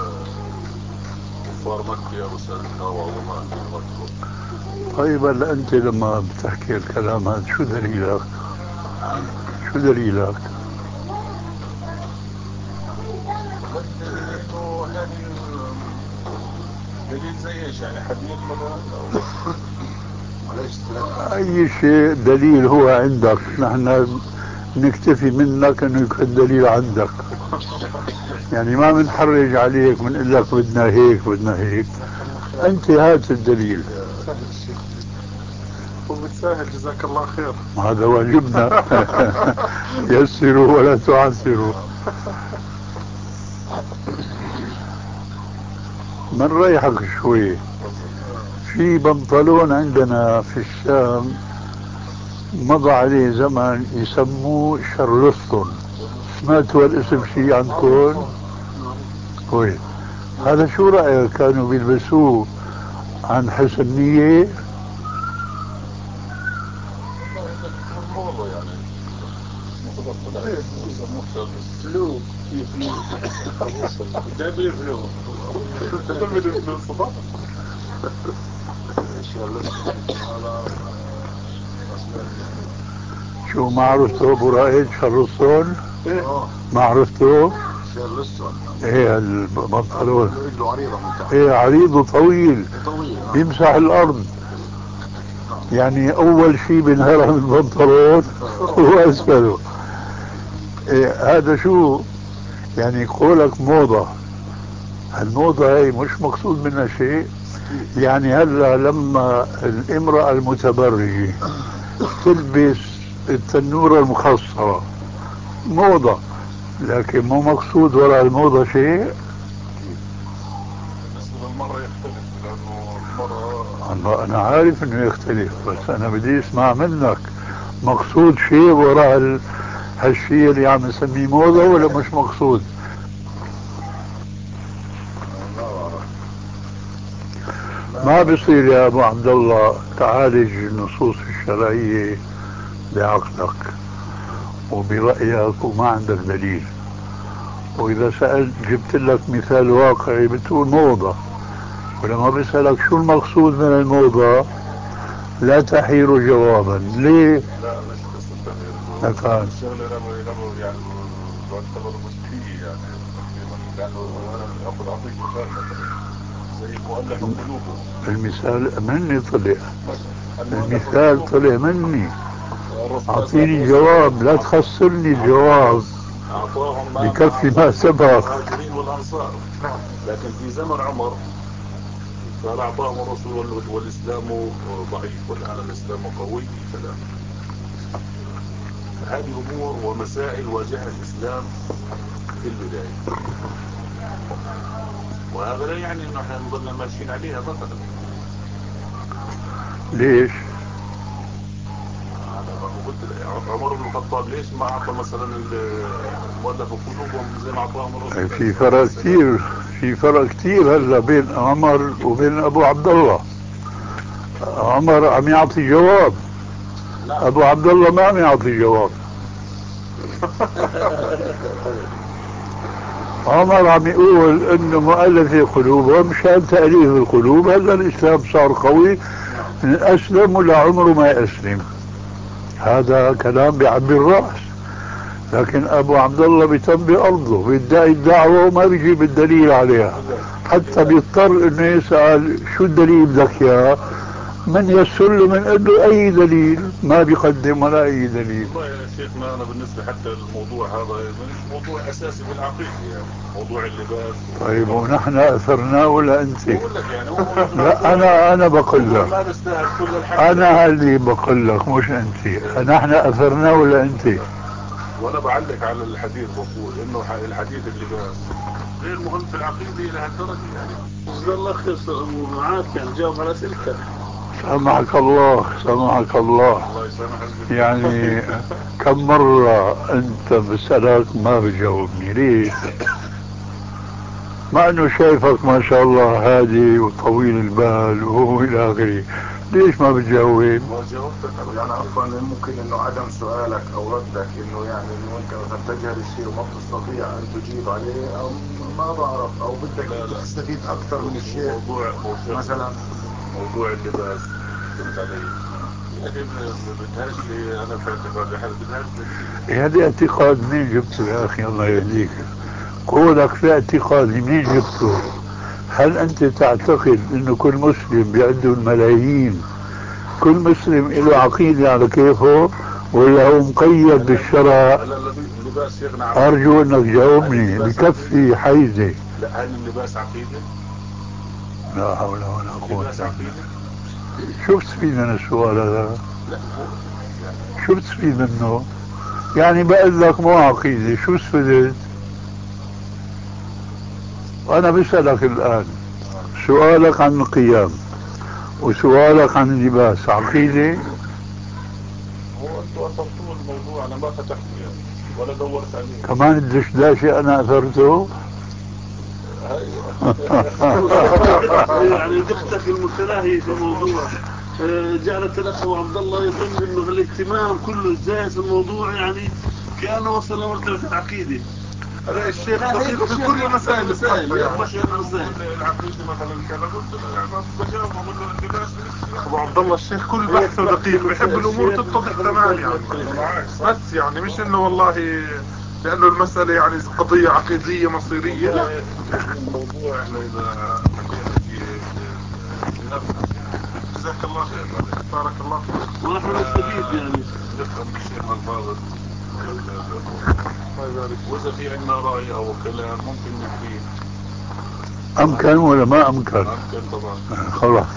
كفار مكة وسلمنا وعظماء في ذاك الوقت. طيب هلا أنت لما بتحكي الكلام هذا شو دليلك؟ شو دليلك؟ والدليل انه هذه دليل زي ايش يعني حديث مثلا او أي شيء دليل هو عندك، نحن نكتفي منك أنه يكون دليل عندك، يعني ما بنحرج عليك بنقول لك بدنا هيك بدنا هيك، أنت هات الدليل. وبتساهل جزاك الله خير. هذا واجبنا. يسروا ولا تعسروا. من ريحك شوي، في بنطلون عندنا في الشام مضى عليه زمن يسموه شارلستون، سمعتوا الاسم شيء عندكم؟ وين هذا؟ شو رأيك كانوا بيلبسوه عن حسن نية؟ والله يعني فلو في فلو جايبين فلو تقول فلو صباح شو ما عرفته ابو رائد شارلستون؟ ما عرفته؟ شارلستون ايه البنطلون له عريضة من تحت. ايه عريض وطويل يمسح الارض، يعني اول شيء بنهرم البنطلون واسفله. إيه هذا شو يعني قولك موضة؟ الموضة هي مش مقصود منها شيء، يعني هلا لما الامرأة المتبرجة تلبس التنورة المخصرة موضة، لكن مو مقصود وراء الموضة شيء. بالنسبة للمرة يختلف، لأنه المرة أنا عارف إنه يختلف، بس أنا بدي أسمع منك مقصود شيء وراء هالشيء اللي عم نسميه موضة ولا مش مقصود؟ ما بصير يا أبو عبد الله تعالج النصوص الشرعية بعقلك وبرأيك وما عندك دليل، وإذا سألت جبت لك مثال واقعي بتقول موضة، ولما بسألك شو المقصود من الموضة لا تحير جوابا. ليه؟ لا مش قصة تغيير الشغل لما يعني تعتبر مشكلية يعني تقريبا، لأنه أنا أعطيك مثال مثلا زي مؤلف قلوبهم. المثال مني طلع، المثال طلع مني، أعطيني جواب لا تخسرني الجواب بكفي ما سبق. المهاجرين والأنصار، لكن في زمن عمر قال أعطاهم الرسول والإسلام ضعيف والآن الإسلام قوي. هذه أمور ومسائل واجهها الإسلام في البداية، وهذا لا يعني أنه احنا نظلنا ماشيين عليها مثلا. ليش؟ عمر بن الخطاب ليش ما أعطى مثلا المؤلف قلوبهم زي ما أعطاهم الرسول؟ في فرق كثير هلا بين عمر وبين أبو عبد الله. عمر عم يعطي جواب، أبو عبد الله ما عم يعطي جواب. عمر عم يقول انه مؤلف قلوبهم مشان تأليف القلوب. هلا الاسلام صار قوي، من اسلم ولا عمره ما يسلم. هذا كلام بعبي الراس. لكن ابو عبد الله بيتم بارضه، بيدعي الدعوه وما بيجيب الدليل عليها، حتى بيضطر انه يسال شو الدليل بدك اياه، من يسر له من قال له اي دليل، ما بيقدم ولا اي دليل. والله يا شيخنا انا بالنسبه حتى الموضوع هذا مش موضوع اساسي بالعقيده، يعني موضوع اللباس. طيب ونحن اثرناه ولا انت؟ بقول لك يعني لا انا بقول لك، ما بستاهل كل الحكي. انا اللي بقول لك مش انت. نحن اثرناه ولا انت؟ وانا بعلق على الحديث بقول انه الحديث اللباس غير مهم في العقيده الى هالدرجه يعني. جزا الله خير معاك، يعني جاوب على اسئلتك. سامحك الله، سامحك الله. الله يسامحك. يعني كم مرة انت بسألك ما بجاوبني، ليش؟ مع انه شايفك ما شاء الله هادي وطويل البال والى اخره، ليش ما بتجاوب؟ ما جاوبتك يعني عفوا ممكن انه عدم سؤالك او ردك انه يعني انه انت مثلا تجهل الشيء وما بتستطيع ان تجيب عليه، او ما بعرف، او بدك تستفيد اكثر من الشيء. مثلا موضوع اللباس فهمت علي؟ لكن بدهاش لي انا في اعتقادي حد بدهاش دليل. هذا اعتقاد منين جبته يا اخي الله يهديك؟ قولك في اعتقاد منين جبته؟ هل انت تعتقد انه كل مسلم بيعده الملايين كل مسلم له عقيدة على كيفه، ولا هو مقيد بالشرع؟ اللباس يغنى عن ارجو انك جاوبني بكفي حيزة. لا هل اللباس عقيدة؟ لا حول ولا قوة اللباس عقيدة؟ شو بتستفيد من السؤال هذا؟ لا شو بتستفيد منه؟ يعني بقول لك مو عقيدة، شو استفدت؟ انا بسألك الان، سؤالك عن القيام وسؤالك عن اللباس عقيدة؟ هو انتوا اثرتوا الموضوع، انا ما فتحته يعني ولا دورت عليه. كمان الدشداشة انا اثرته؟ يعني دقتك المتناهية في الموضوع جعلت الاخ ابو عبد الله يظن انه الاهتمام كله الزايد في الموضوع، يعني كانه وصل لمرتبه العقيده. هذا الشيخ دقيق في كل مسائل مش العقيدة مثلا كذا قلت له يعني ما بجاوب اقول له اللباس ابو عبد الله الشيخ كل بحثه دقيق، بيحب الامور تتضح تمام يعني. بس يعني مش انه والله لانه المسألة يعني قضية عقيدية مصيرية، لا. الموضوع احنا اذا حكينا في نفسنا. جزاك الله خير، بارك الله فيك، ونحن نستفيد يعني. نفهم الشيخ الفاضل واذا في عندنا رأي او كلام ممكن نحكيه. امكن ولا ما امكن؟ امكن طبعا. خلاص.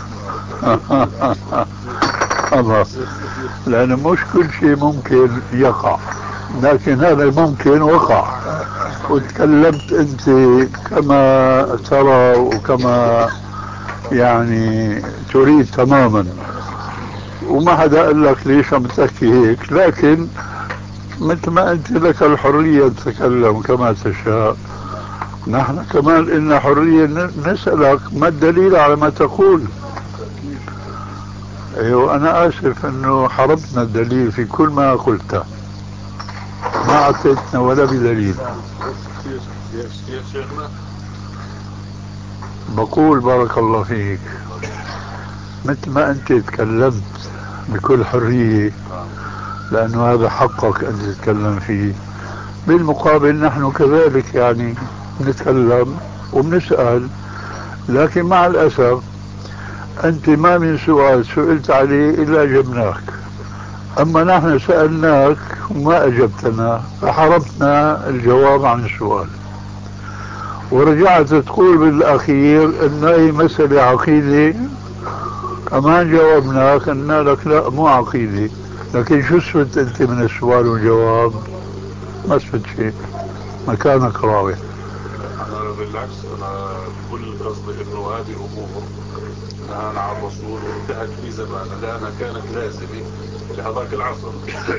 خلاص، لأنه مش كل شيء ممكن يقع، لكن هذا الممكن وقع، وتكلمت أنت كما ترى وكما يعني تريد تماما، وما حدا قال لك ليش عم تحكي هيك. لكن مثل ما أنت لك الحرية تتكلم كما تشاء، نحن كمان لنا حرية نسألك ما الدليل على ما تقول. ايوه انا اسف انه حرمتنا الدليل في كل ما قلته، ما اعطيتنا ولا بدليل. يا شيخنا بقول بارك الله فيك، مثل ما انت تكلمت بكل حرية لانه هذا حقك ان تتكلم فيه، بالمقابل نحن كذلك يعني نتكلم وبنسأل. لكن مع الاسف انت ما من سؤال سئلت عليه الا اجبناك، اما نحن سألناك وما اجبتنا فحرمتنا الجواب عن السؤال، ورجعت تقول بالاخير ان اي مسألة عقيدة، كمان جاوبناك قلنا لك لا مو عقيدة. لكن شو استفدت انت من السؤال والجواب؟ ما استفدت شيء، مكانك راوي. انا بالعكس انا كل قصدي انه هذه امور نهانا عن الرسول وانتهت في زماننا لانها كانت لازمه لهذاك العصر.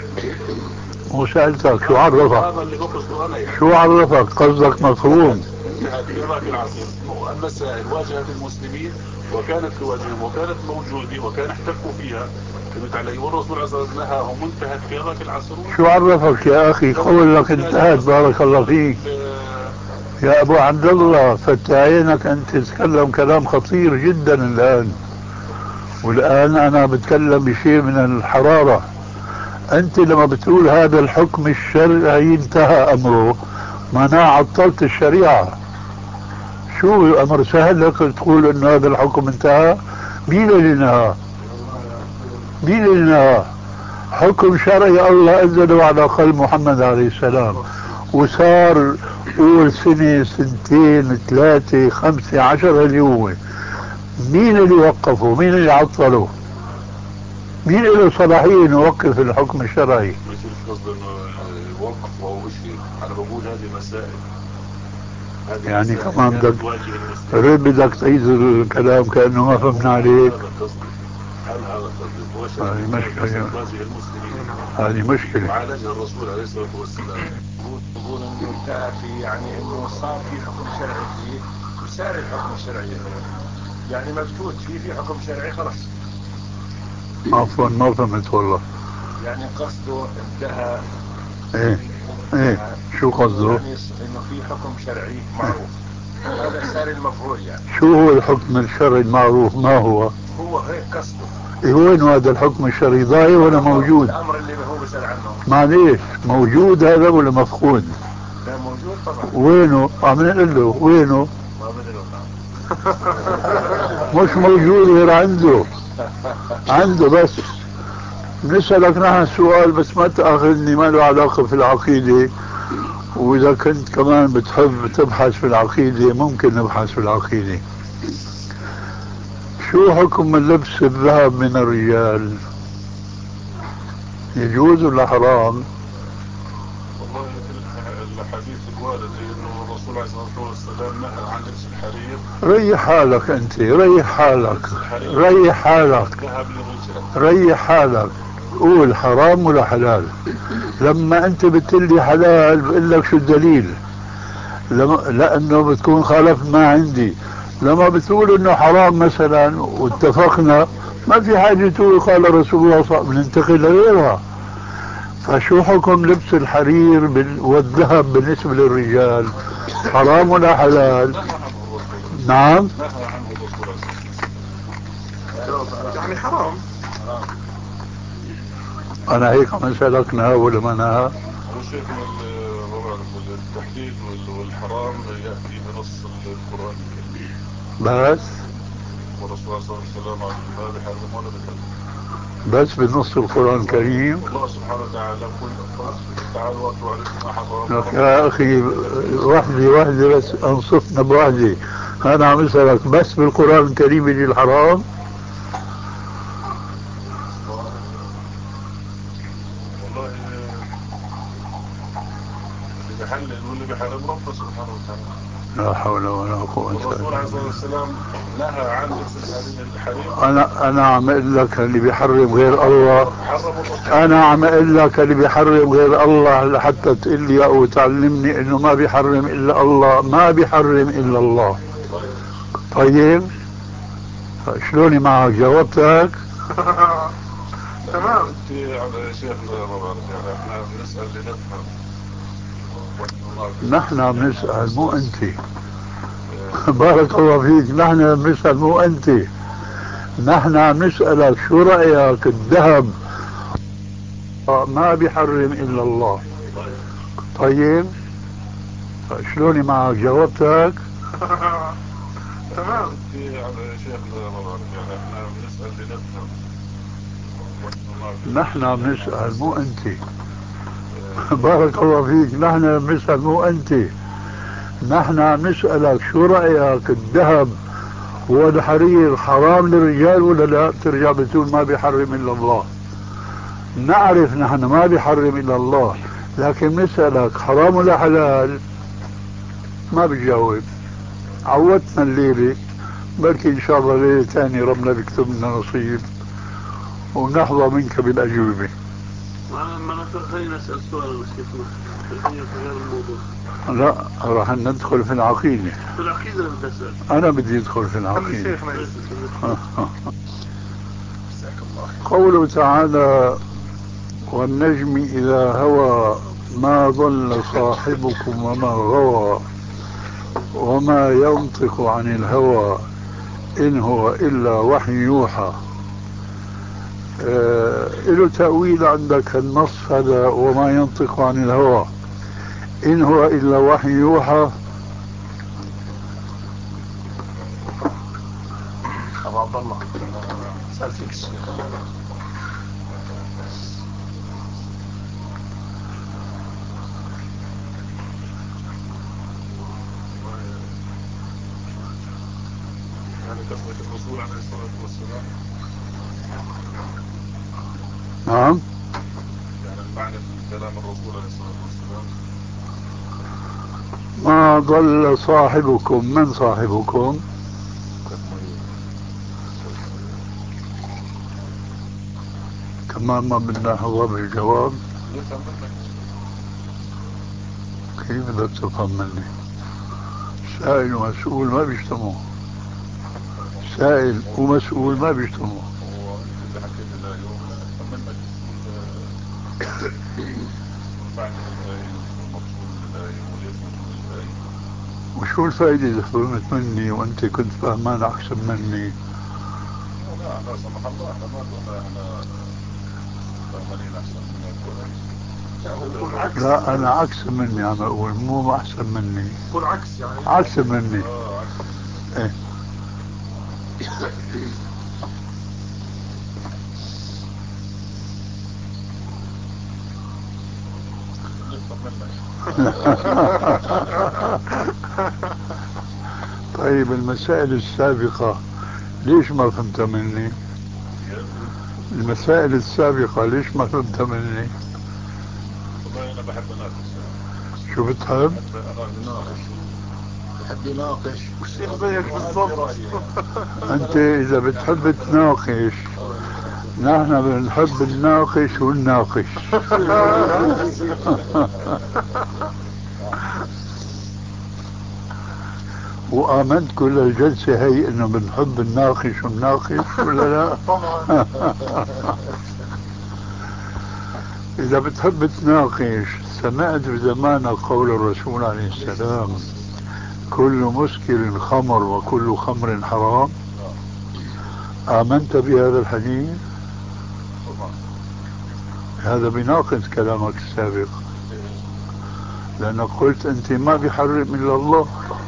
وسألتك شو عرفك؟ هذا اللي بقصده انا يعني. شو عرفك؟ قصدك مفهوم. انتهت في هذاك العصر المسائل واجهت المسلمين وكانت تواجههم وكانت موجوده وكان احتكوا فيها، فهمت علي؟ والرسول عليه الصلاه والسلام نهاهم وانتهت في هذاك العصر. شو عرفك يا اخي؟ قولك انتهت، بارك الله فيك. يا ابو عبد الله فتح عينك، انت تتكلم كلام خطير جدا الان، والان انا بتكلم بشيء من الحرارة. انت لما بتقول هذا الحكم الشرعي انتهى امره، معناه عطلت الشريعة. شو الامر سهل لك تقول انه هذا الحكم انتهى؟ مين اللي نهى؟ مين اللي نهى؟ حكم شرعي الله انزله على قلب محمد عليه السلام، وصار قول سنة سنتين 3 5 10 اليوم. مين اللي وقفه؟ مين اللي عطله؟ مين له صلاحية انه يوقف الحكم الشرعي؟ مش قصدي انه يوقف او شيء، انا بقول هذه مسائل. يعني كمان بدك تعيد الكلام كأنه ما فهمنا عليك. هذه مشكلة، هذه مشكلة. معالجها الرسول عليه الصلاة والسلام. يقول انه انتهى في يعني انه صار في حكم شرعي فيه وصار الحكم الشرعي يعني موجود في حكم شرعي خلاص. عفوا ما فهمت والله. يعني قصده انتهى. ايه شو قصده؟ يعني انه في حكم شرعي معروف، هذا صار المفعول يعني. شو هو الحكم الشرعي المعروف؟ ما هو؟ هو هيك قصده. وين هذا الحكم الشرعي؟ ضايع ولا موجود؟ الامر اللي هو بيسأل عنه معليش، موجود هذا ولا مفقود؟ لا موجود طبعا. وينه؟ عم نقول له وينه؟ ما بدنا مش موجود غير عنده بس. نسألك نحن سؤال بس ما تأخذني، ما له علاقة في العقيدة، وإذا كنت كمان بتحب تبحث في العقيدة ممكن نبحث في العقيدة. شو حكم لبس الذهب من الرجال؟ يجوز ولا حرام؟ والله الحديث الوارد انه الرسول عليه الصلاة والسلام نهى عن لبس الحرير. ريح حالك انت، ريح حالك، قول حرام ولا حلال. لما انت بتقلي حلال بقول لك شو الدليل؟ لانه بتكون خالف ما عندي. لما بتقول انه حرام مثلا واتفقنا، ما في حاجة تقول قال رسول الله صلى الله عليه وسلم، ننتقل لغيرها. فشو حكم لبس الحرير والذهب بالنسبة للرجال؟ حرام ولا حلال؟ نعم يعني حرام. انا هيك عم اسالك نهى ولا ما نهى؟ الشيخ التحديد والحرام يأتي بنص القرآن الكريم بس، والرسول صلى الله عليه وسلم على الباب حرم ولا بحرم بس بنص القرآن الكريم. الله سبحانه وتعالى قل تعالوا واتلوا عليكم ما حرم. يا اخي وحدي بس انصفنا بوحدي. انا عم اسالك بس بالقرآن الكريم يجي الحرام؟ والله اللي بيحلل واللي بيحرم ربنا سبحانه وتعالى. لا حول ولا قوة الا بالله. الرسول عليه الصلاة والسلام نهى عن لبس الحرير. انا عم اقول لك اللي بيحرم غير الله. انا عم اقول لك اللي بيحرم غير الله لحتى تقول لي او تعلمني انه ما بيحرم الا الله. ما بيحرم الا الله. طيب شلوني معك؟ جاوبتك؟ تمام. على شيخنا ما بعرف يعني احنا بنسأل لنفهم. نحن عم نسأل مو انت. بارك الله فيك. نحن عم نسأل مو انت. نحن عم نسألك شو رأيك الذهب ما بيحرم الا الله. طيب شلوني معك؟ جاوبتك؟ تمام. على شيخنا ما بعرف يعني احنا بنسأل لنفهم. نحن عم نسأل مو انت. بارك الله فيك. نحن عم نسأل مو انت. نحن عم نسألك شو رأيك الذهب والحرير حرام للرجال ولا لا؟ بترجع بتقول ما بيحرم الا الله. نعرف نحن ما بيحرم إلا الله، لكن نسألك حرام ولا حلال ما بتجاوب. عودتنا الليلة، بركي إن شاء الله ليلة ثانية ربنا بيكتب لنا نصيب ونحظى منك بالأجوبة. ما خلينا نسأل سؤال بس خلينا في غير الموضوع. لا راح ندخل في العقيدة. في العقيدة بدي أسأل. أنا بدي أدخل في العقيدة. قوله تعالى والنجم إذا هوى ما ضل صاحبكم وما غوى وما ينطق عن الهوى إن هو إلا وحي يوحى. له تأويل عندك النص هذا وما ينطق عن الهوى إن هو إلا وحي يوحى؟ أبو عبد الله سأل فيك الشيخ. يعني تثبت الرسول عليه الصلاة والسلام. نعم. يعني المعنى في كلام الرسول عليه الصلاة والسلام ما ضل صاحبكم. من صاحبكم؟ كمان ما بدنا نحظى بالجواب. كيف بدك تفهم مني؟ سائل ومسؤول ما بيجتمعوا. سائل ومسؤول ما بيجتمعوا. هو انت اللي حكيت لها يوم منك المعنى الآية والمقصود من الآية واليسمة من الآية. وشو الفائدة إذا فهمت مني وأنت كنت فهمان أحسن مني؟ لا احنا سمح الله احنا ما قلنا احنا فهمانين احسن منك ولا لا أنا عكس مني عم أقول، مو أحسن مني. كل عكس يعني. عكس مني. عكس إيه. طيب المسائل السابقة ليش ما فهمت مني؟ المسائل السابقة ليش ما فهمت مني؟ والله انا بحب اناقش. شو بتحب؟ بحب يناقش. والشيخ زيك بالضبط. أنت إذا بتحب تناقش نحن بنحب نناقش ونناقش. وآمنت كل الجلسة هي إنه بنحب نناقش ونناقش ولا لا؟ طبعا. إذا بتحب تناقش سمعت بزمان قول الرسول عليه السلام كل مسكر خمر وكل خمر حرام؟ آمنت بهذا الحديث؟ هذا بيناقض كلامك السابق، لأنك قلت أنت ما بيحرم إلا الله.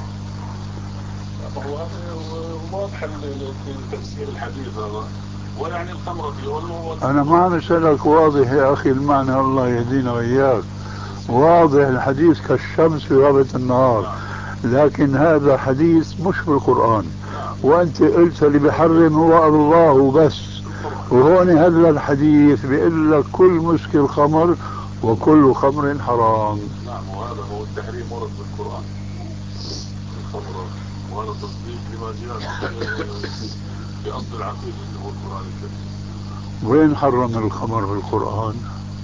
هو واضح تفسير الحديث هذا ويعني الخمر فيه. أنا ما عم أسألك واضح يا أخي المعنى، الله يهدينا وإياك. واضح الحديث كالشمس في غابة النهار، لكن هذا حديث مش بالقرآن، وأنت قلت اللي بيحرم هو الله بس، وهون هذا الحديث بيقول لك كل مسكر خمر وكل خمر حرام. نعم وهذا هو التحريم ورد بالقرآن الخمر، وهذا تصديق لما جاء في أصل العقيدة اللي هو القرآن الكريم. وين حرم الخمر بالقرآن؟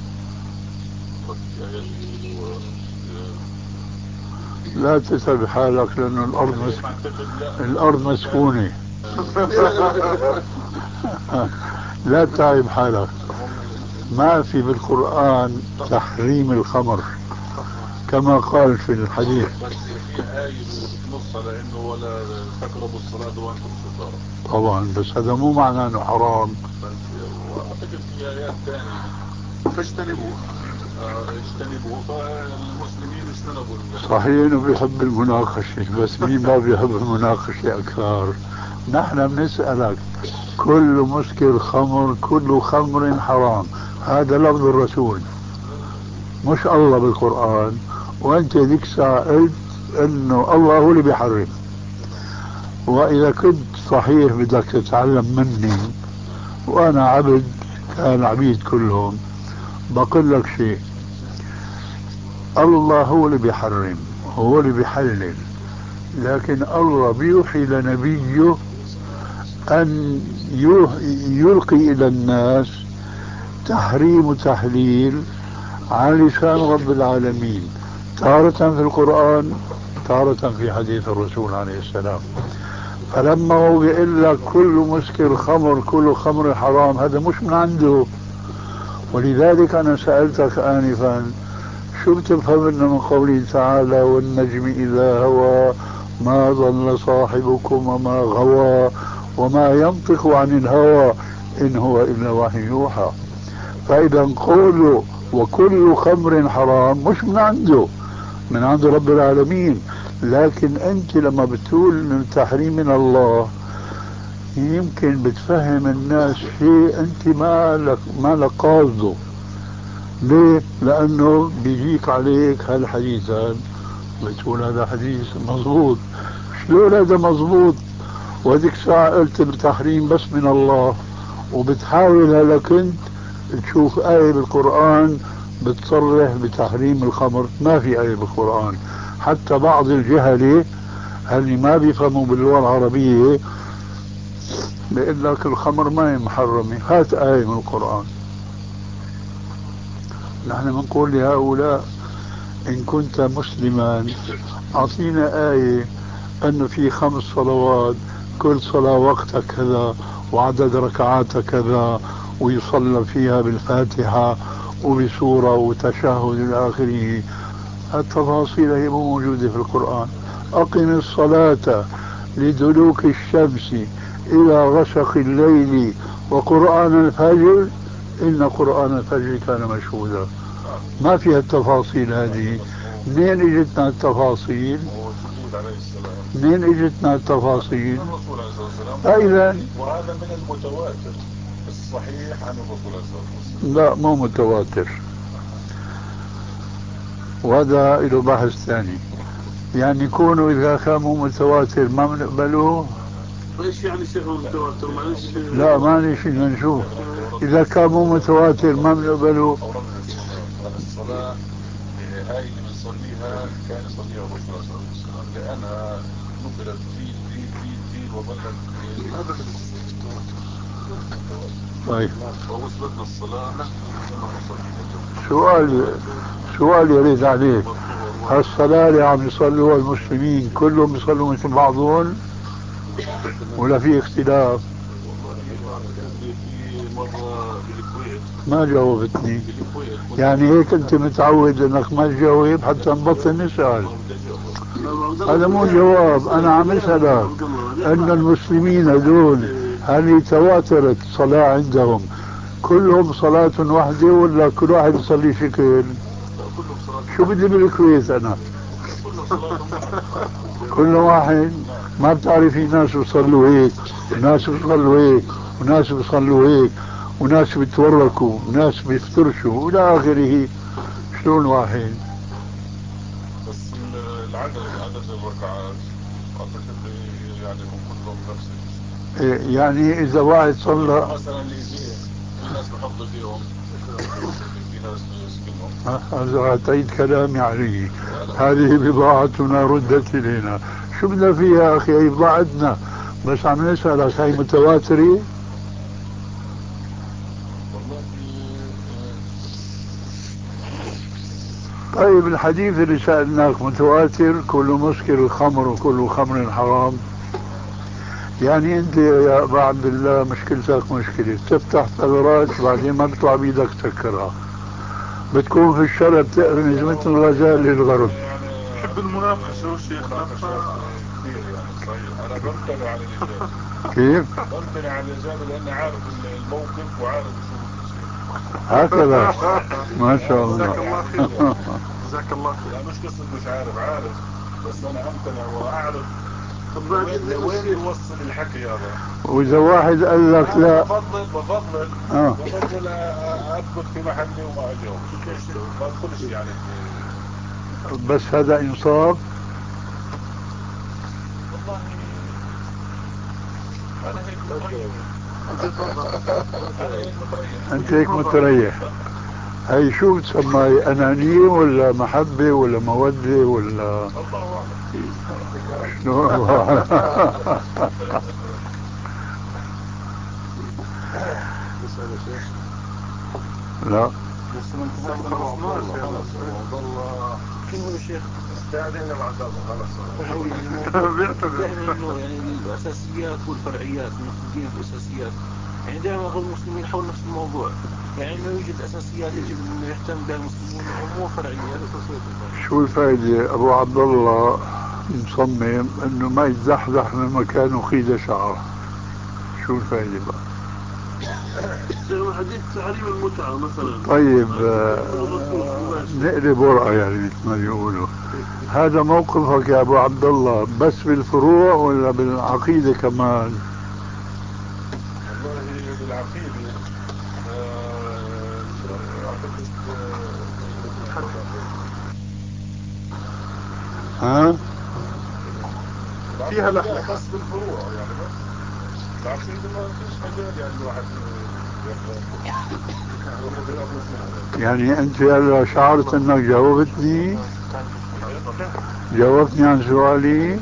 لا تتعب حالك لأنه الأرض مسكونة. لا تتعب حالك، ما في بالقرآن تحريم الخمر كما قال في الحديث. بس في آية بتنص على إنه ولا تقربوا الصلاة وأنتم سكارى. طبعا بس هذا مو معناه إنه حرام. بس وأعتقد في آيات ثانية فاجتنبوه فالمسلمين اجتنبوا. صحيح إنه بيحب المناقشة، بس مين ما بيحب المناقشة أكثر؟ نحن بنسألك كل مسكر خمر كل خمر حرام، هذا لفظ الرسول مش الله بالقرآن، وأنت ذيك الساعة قلت إنه الله هو اللي بيحرم. وإذا كنت صحيح بدك تتعلم مني وأنا عبد كان عبيد كلهم، بقول لك شيء، الله هو اللي بيحرم، هو اللي بيحلل، لكن الله بيوحي لنبيه أن يلقي إلى الناس تحريم وتحليل على لسان رب العالمين، تارة في القرآن، تارة في حديث الرسول عليه السلام. فلما هو بيقول لك كل مسكر خمر، كل خمر حرام، هذا مش من عنده. ولذلك أنا سألتك آنفا شو بتفهم من قوله تعالى والنجم إذا هوى ما ضل صاحبكم وما غوى وما ينطق عن الهوى إن هو إلا وحي يوحى. فإذا قوله وكل خمر حرام مش من عنده، من عند رب العالمين. لكن أنت لما بتقول من تحريم من الله يمكن بتفهم الناس شيء أنت ما لك قاصده. ليه؟ لأنه بيجيك عليك هالحديثان بتقول هذا حديث مضبوط. شلون هذا مضبوط وهذيك ساعة قلت بالتحريم بس من الله، وبتحاول هلا كنت تشوف آية بالقرآن بتصرح بتحريم الخمر؟ ما في آية بالقرآن. حتى بعض الجهلة اللي ما بيفهموا باللغة العربية بيقول لك الخمر ما هي محرمة، هات آية من القرآن. نحن بنقول لهؤلاء إن كنت مسلما أعطينا آية أنه في 5 صلوات كل صلاة وقتها كذا وعدد ركعاتها كذا ويصلى فيها بالفاتحة وبسورة وتشهد إلى آخره. التفاصيل هي موجودة في القرآن. أقم الصلاة لدلوك الشمس إلى غسق الليل وقرآن الفجر إن قرآن الفجر كان مشهودا. ما فيها التفاصيل هذه. منين اجتنا التفاصيل؟ منين اجتنا التفاصيل؟ فإذا وهذا من المتواتر الصحيح عن الرسول عليه الصلاة والسلام. لا مو متواتر، وهذا له بحث ثاني. يعني يكونوا إذا كانوا متواتر ما بنقبلوه. ايش يعني شيخ متواتر؟ معلش. لا معلش نشوف. إذا كانوا متواتر ما بنقبلوه. الصلاة هاي اللي بنصليها كان يصليها الرسول عليه الصلاة والسلام لأنها نقلت جيل وظلت. طيب ووصلتنا الصلاة كما سؤال يريد عليك. هالصلاة اللي عم يصلوها المسلمين كلهم يصلوا مثل بعضهم ولا في اختلاف؟ في مرة بالكويت. ما جاوبتني. يعني هيك انت متعود انك ما تجاوب حتى نبطل نسأل. هذا مو جواب. انا عم اسألك ان المسلمين هذول هل تواترت صلاة عندهم كلهم صلاة واحدة ولا كل واحد يصلي شكل؟ شو بدي بالكويت انا؟ كل واحد. ما بتعرفي ناس بيصلوا هيك وناس بيصلوا هيك وناس بيصلوا هيك وناس بيتوركوا وناس بيفترشوا والى اخره. شلون واحد؟ بس عدد الركعات اعتقد يعني هم كلهم نفس الشيء. يعني اذا واحد صلى مثلا في ناس بحفظوا فيهم في ناس يسكنهم. هذا تعيد كلامي عليه. هذه بضاعتنا ردت الينا. شو بدنا فيها اخي؟ هي بضاعتنا بس عم نسألك هي متواترة؟ طيب الحديث اللي سألناك متواتر كل مسكر خمر وكل خمر حرام. يعني انت يا ابا عبد الله مشكلتك مشكلة تفتح ثغرات بعدين ما بيطلع بيدك تسكرها. بتكون في الشرع بتقرن مثل الغزال للغرب. بحب المناقشة والشيخ كثير يعني صحيح. انا بمتنع على الاجابة. كيف؟ بمتنع على الاجابة لاني عارف الموقف وعارف شو هكذا. ما شاء الله. جزاك الله خير. جزاك الله خير. لا مش قصة مش عارف بس انا امتنع واعرف طب وين يوصل الحكي هذا. واذا واحد قال لك لا بفضل اثبت في محلي وما اجاوب. ما ادخلش يعني. بس هذا انصاف. والله انا هيك متريح. انت هيك متريح. هي شو تسمى، أنانية ولا محبة ولا مودة ولا شنو؟ لا لسه ما انتهى والله كيف هو الشيخ؟ استاذنا بعد الله دائما انه يعني الاساسيات والفرعيات من الدين الاساسيات، يعني دائما يقول المسلمين حول نفس الموضوع، يعني انه يوجد اساسيات يجب انه يهتم بها المسلمون ومو فرعيات. شو الفائدة؟ أبو عبد الله مصمم إنه ما يتزحزح من مكانه خيزة شعر، شو الفائدة بقى؟ حديث تعريم المتعة مثلا. طيب نقلب ورقة يعني مثل ما بيقولوا. هذا موقفك يا أبو عبد الله بس بالفروع ولا بالعقيدة كمان؟ والله بالعقيدة ها؟ فيها لحظة بس بالفروع يعني، بس العقيدة ما فيش مجال يعني الواحد يعني أنت هلا شعرت أنك جاوبتني عن سؤالي.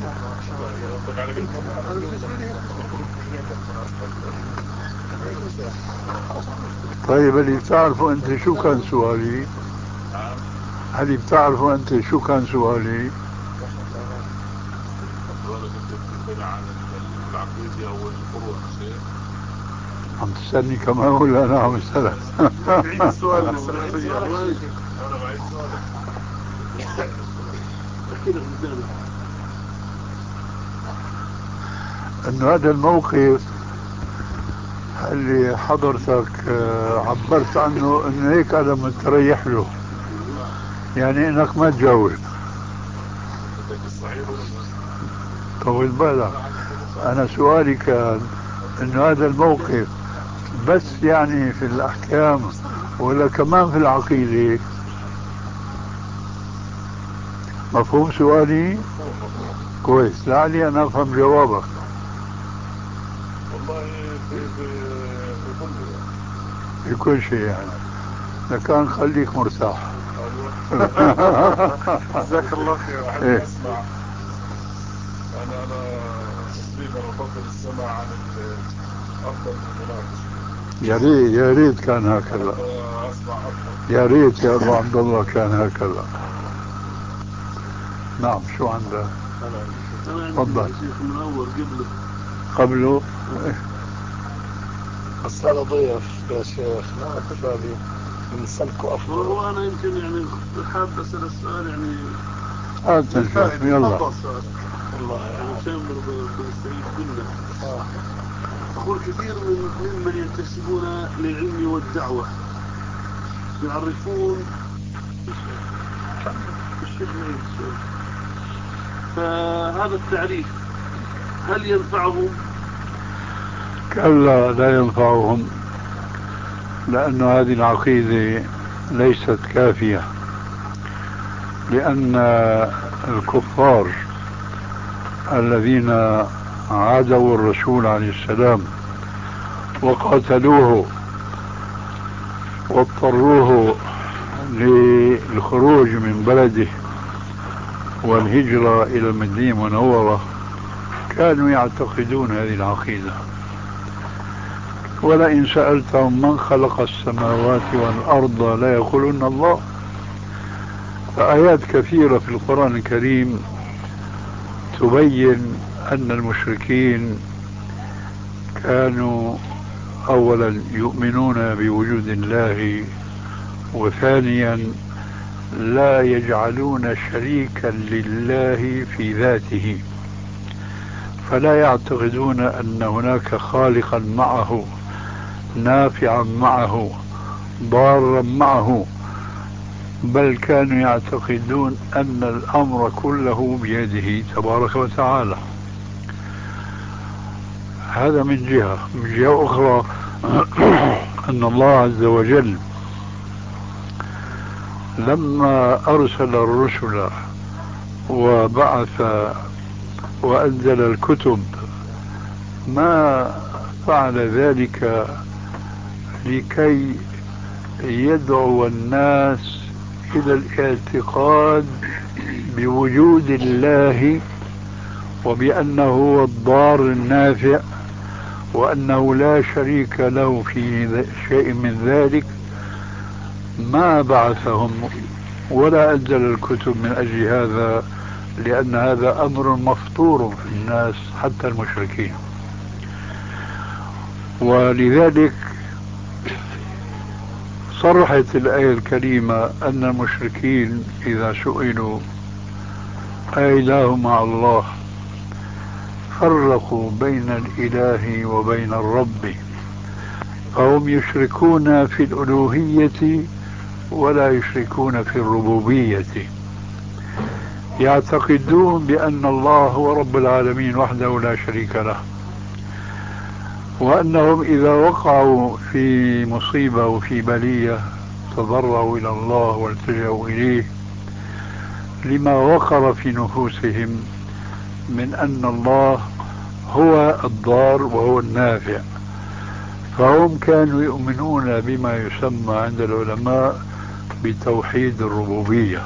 طيب اللي بتعرفوا أنت شو كان سؤالي؟ هل بتعرفوا أنت شو كان سؤالي؟ العقيدة أو الفروع شيء. عم تسألني كمان ولا أنا عم أسألك؟ عيد السؤال. أنا بعيد سؤالك. انه هذا الموقف اللي حضرتك عبرت عنه انه هيك انا متريح له، يعني انك ما تجاوب. طول بالك، انا سؤالي كان انه هذا الموقف بس يعني في الاحكام ولا كمان في العقيدة؟ مفهوم سؤالي؟ كويس، لعلي انا افهم جوابك. والله في كل شيء يعني، لكان خليك مرتاح. جزاك الله خير. أحب أسمع. أنا تقريبا أفضل السماع عن أفضل المناقشة. يا ريت كان هكذا. أسمع أفضل. يا ريت يا أبو عبد الله كان هكذا. نعم، شو عندك؟ تفضل. من أول قبله بس أنا ضيف يا شيخ، لا أتفادي نسألكوا أفضل. والله أنا يمكن يعني حاب أسأل السؤال يعني نشوف. يلا والله عشان بنستفيد منه. أقول كثير ممن ينتسبون للعلم والدعوة يعرفون الشيخ فهذا التعريف هل ينفعهم؟ كلا لا ينفعهم، لأن هذه العقيدة ليست كافية، لأن الكفار الذين عادوا الرسول عليه السلام وقاتلوه واضطروه للخروج من بلده والهجرة إلى المدينة المنورة كانوا يعتقدون هذه العقيدة. ولئن سألتهم من خلق السماوات والأرض لا يقولون الله. فآيات كثيرة في القرآن الكريم تبين أن المشركين كانوا أولا يؤمنون بوجود الله، وثانيا لا يجعلون شريكا لله في ذاته، فلا يعتقدون أن هناك خالقا معه، نافعا معه، ضارا معه، بل كانوا يعتقدون أن الأمر كله بيده تبارك وتعالى. هذا من جهة أخرى أن الله عز وجل لما أرسل الرسل وبعث وأنزل الكتب ما فعل ذلك لكي يدعو الناس إلى الاعتقاد بوجود الله وبأنه هو الضار النافع وأنه لا شريك له في شيء من ذلك، ما بعثهم ولا أنزل الكتب من أجل هذا، لأن هذا أمر مفطور في الناس حتى المشركين. ولذلك صرحت الآية الكريمة أن المشركين إذا سئلوا أإله مع الله فرقوا بين الإله وبين الرب، فهم يشركون في الألوهية ولا يشركون في الربوبية، يعتقدون بأن الله هو رب العالمين وحده لا شريك له، وأنهم إذا وقعوا في مصيبة وفي بلية تضرعوا إلى الله والتجأوا إليه لما وقر في نفوسهم من أن الله هو الضار وهو النافع. فهم كانوا يؤمنون بما يسمى عند العلماء بتوحيد الربوبية،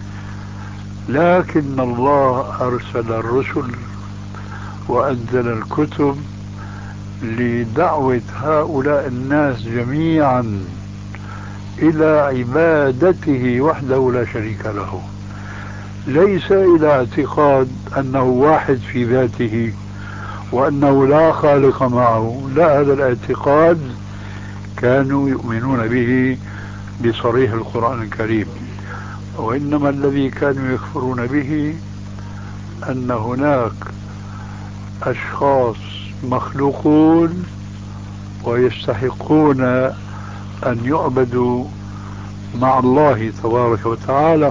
لكن الله أرسل الرسل وأنزل الكتب لدعوة هؤلاء الناس جميعا إلى عبادته وحده لا شريك له، ليس إلى اعتقاد أنه واحد في ذاته وأنه لا خالق معه. لا، هذا الاعتقاد كانوا يؤمنون به بصريح القرآن الكريم، وإنما الذي كانوا يكفرون به أن هناك أشخاص مخلوقون ويستحقون أن يعبدوا مع الله تبارك وتعالى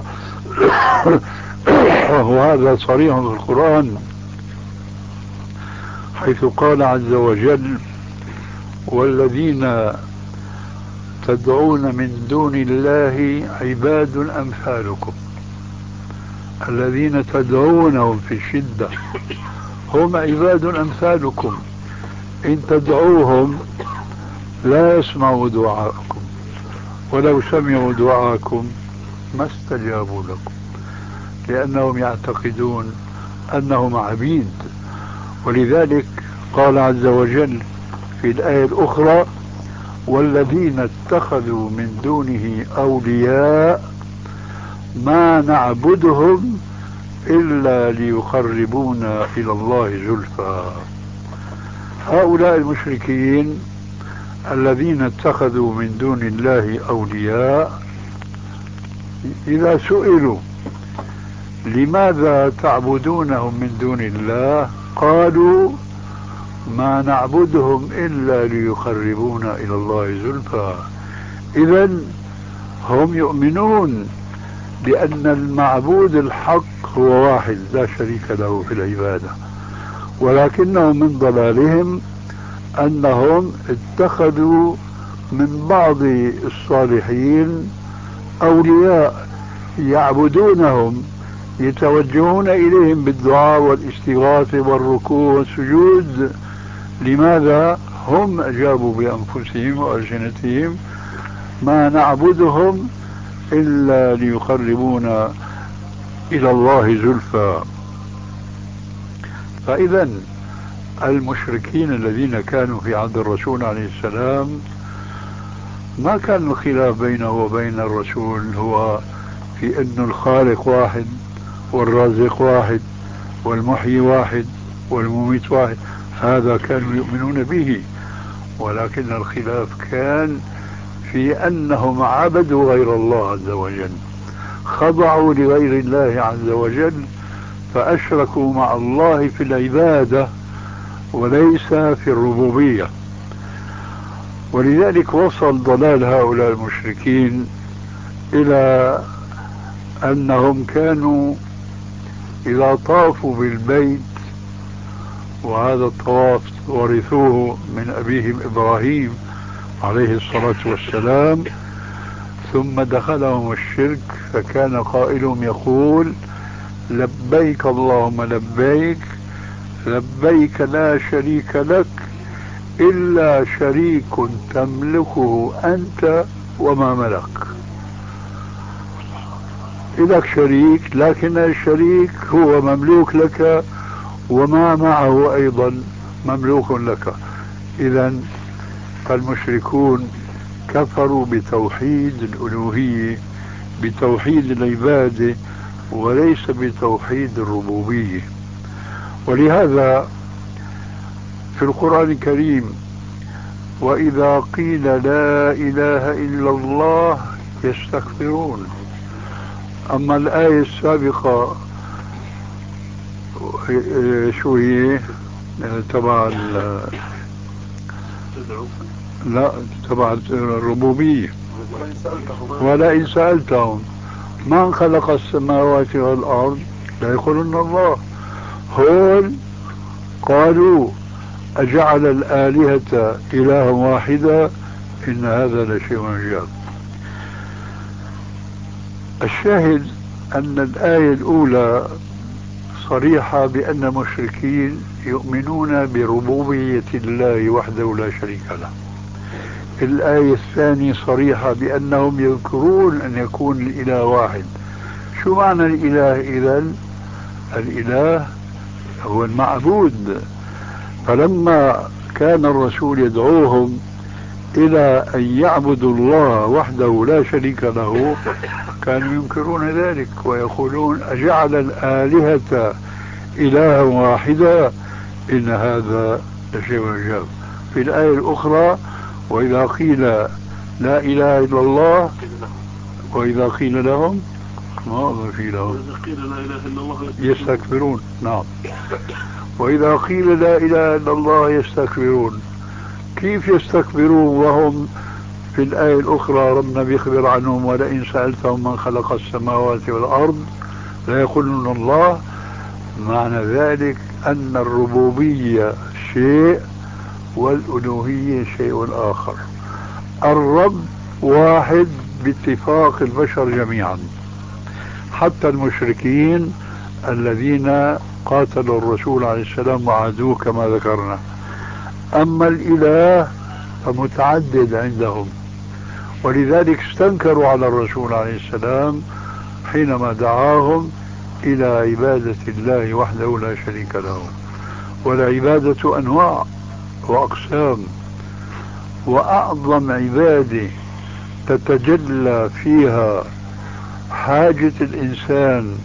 وهذا صريح في القرآن، حيث قال عز وجل: والذين تدعون من دون الله عباد أمثالكم. الذين تدعونهم في الشدة هم عباد أمثالكم، إن تدعوهم لا يسمعوا دعاءكم، ولو سمعوا دعاءكم ما استجابوا لكم، لأنهم يعتقدون أنهم عبيد. ولذلك قال عز وجل في الآية الأخرى: والذين اتخذوا من دونه أولياء ما نعبدهم إلا ليقربونا إلى الله زلفى. هؤلاء المشركين الذين اتخذوا من دون الله أولياء إذا سئلوا لماذا تعبدونهم من دون الله قالوا: ما نعبدهم إلا ليقربونا إلى الله زلفى. إذن هم يؤمنون بأن المعبود الحق هو واحد لا شريك له في العبادة، ولكنهم من ضلالهم أنهم اتخذوا من بعض الصالحين أولياء يعبدونهم، يتوجهون إليهم بالدعاء والاستغاثة والركوع والسجود. لماذا؟ هم أجابوا بأنفسهم وألسنتهم: ما نعبدهم إلا ليقربونا إلى الله زلفى. فإذا المشركين الذين كانوا في عهد الرسول عليه السلام ما كان الخلاف بينه وبين الرسول هو في أن الخالق واحد والرازق واحد والمحيي واحد والمميت واحد، هذا كانوا يؤمنون به، ولكن الخلاف كان في أنهم عبدوا غير الله عز وجل، خضعوا لغير الله عز وجل، فأشركوا مع الله في العبادة وليس في الربوبية. ولذلك وصل ضلال هؤلاء المشركين إلى أنهم كانوا إذا طافوا بالبيت، وهذا الطواف ورثوه من أبيهم إبراهيم عليه الصلاة والسلام، ثم دخلهم الشرك، فكان قائلهم يقول: لبيك اللهم لبيك، لبيك لا شريك لك إلا شريك تملكه أنت وما ملك. لك شريك، لكن الشريك هو مملوك لك وما معه أيضا مملوك لك. إذا فالمشركون كفروا بتوحيد الألوهية، بتوحيد العبادة، وليس بتوحيد الربوبية. ولهذا في القرآن الكريم وإذا قيل لا إله إلا الله يستكبرون. أما الآية السابقة شو هي؟ تبع لا، تبع الربوبية. ولئن سألتهم من خلق السماوات والأرض ليقولن الله. هون قالوا أجعل الآلهة إلها واحدا إن هذا لشيء عجاب. الشاهد أن الآية الأولى صريحة بأن المشركين يؤمنون بربوبية الله وحده لا شريك له. الآية الثانية صريحة بأنهم يذكرون أن يكون الإله واحد. شو معنى الإله إذن؟ الإله هو المعبود. فلما كان الرسول يدعوهم إلى أن يعبدوا الله وحده لا شريك له كانوا ينكرون ذلك ويقولون أجعل الآلهة إلها واحدا إن هذا لشيء عجاب. في الآية الأخرى وإذا قيل لا إله إلا الله وإذا قيل لهم ما في لهم يستكبرون. نعم، وإذا قيل لا إله إلا الله يستكبرون. كيف يستكبرون وهم في الآية الأخرى ربنا بيخبر عنهم ولئن سألتهم من خلق السماوات والأرض لا يقولون الله؟ معنى ذلك أن الربوبية شيء والألوهية شيء آخر. الرب واحد باتفاق البشر جميعا، حتى المشركين الذين قاتلوا الرسول عليه السلام وعادوه كما ذكرنا. أما الإله فمتعدد عندهم، ولذلك استنكروا على الرسول عليه السلام حينما دعاهم إلى عبادة الله وحده لا شريك له. والعبادة أنواع وأقسام، وأعظم عبادة تتجلى فيها حاجة الإنسان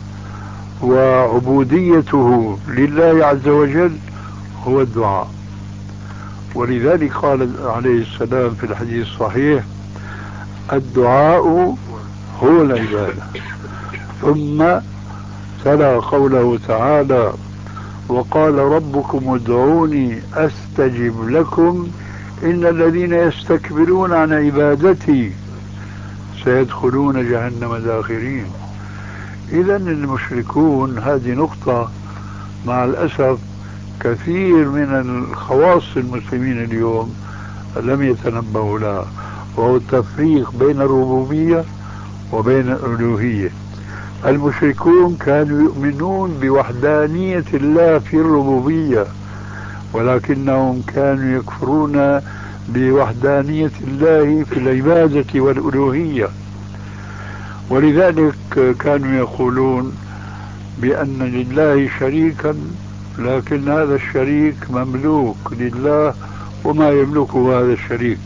وعبوديته لله عز وجل هو الدعاء. ولذلك قال عليه السلام في الحديث الصحيح الدعاء هو العبادة. ثم تلا قوله تعالى وقال ربكم ادعوني أستجب لكم إن الذين يستكبرون عن عبادتي سيدخلون جهنم داخرين. إذن المشركون، هذه نقطة مع الأسف كثير من الخواص المسلمين اليوم لم يتنبهوا لها، وهو التفريق بين الربوبية وبين الألوهية. المشركون كانوا يؤمنون بوحدانية الله في الربوبية، ولكنهم كانوا يكفرون بوحدانية الله في العبادة والألوهية. ولذلك كانوا يقولون بأن لله شريكا، لكن هذا الشريك مملوك لله وما يملكه هذا الشريك.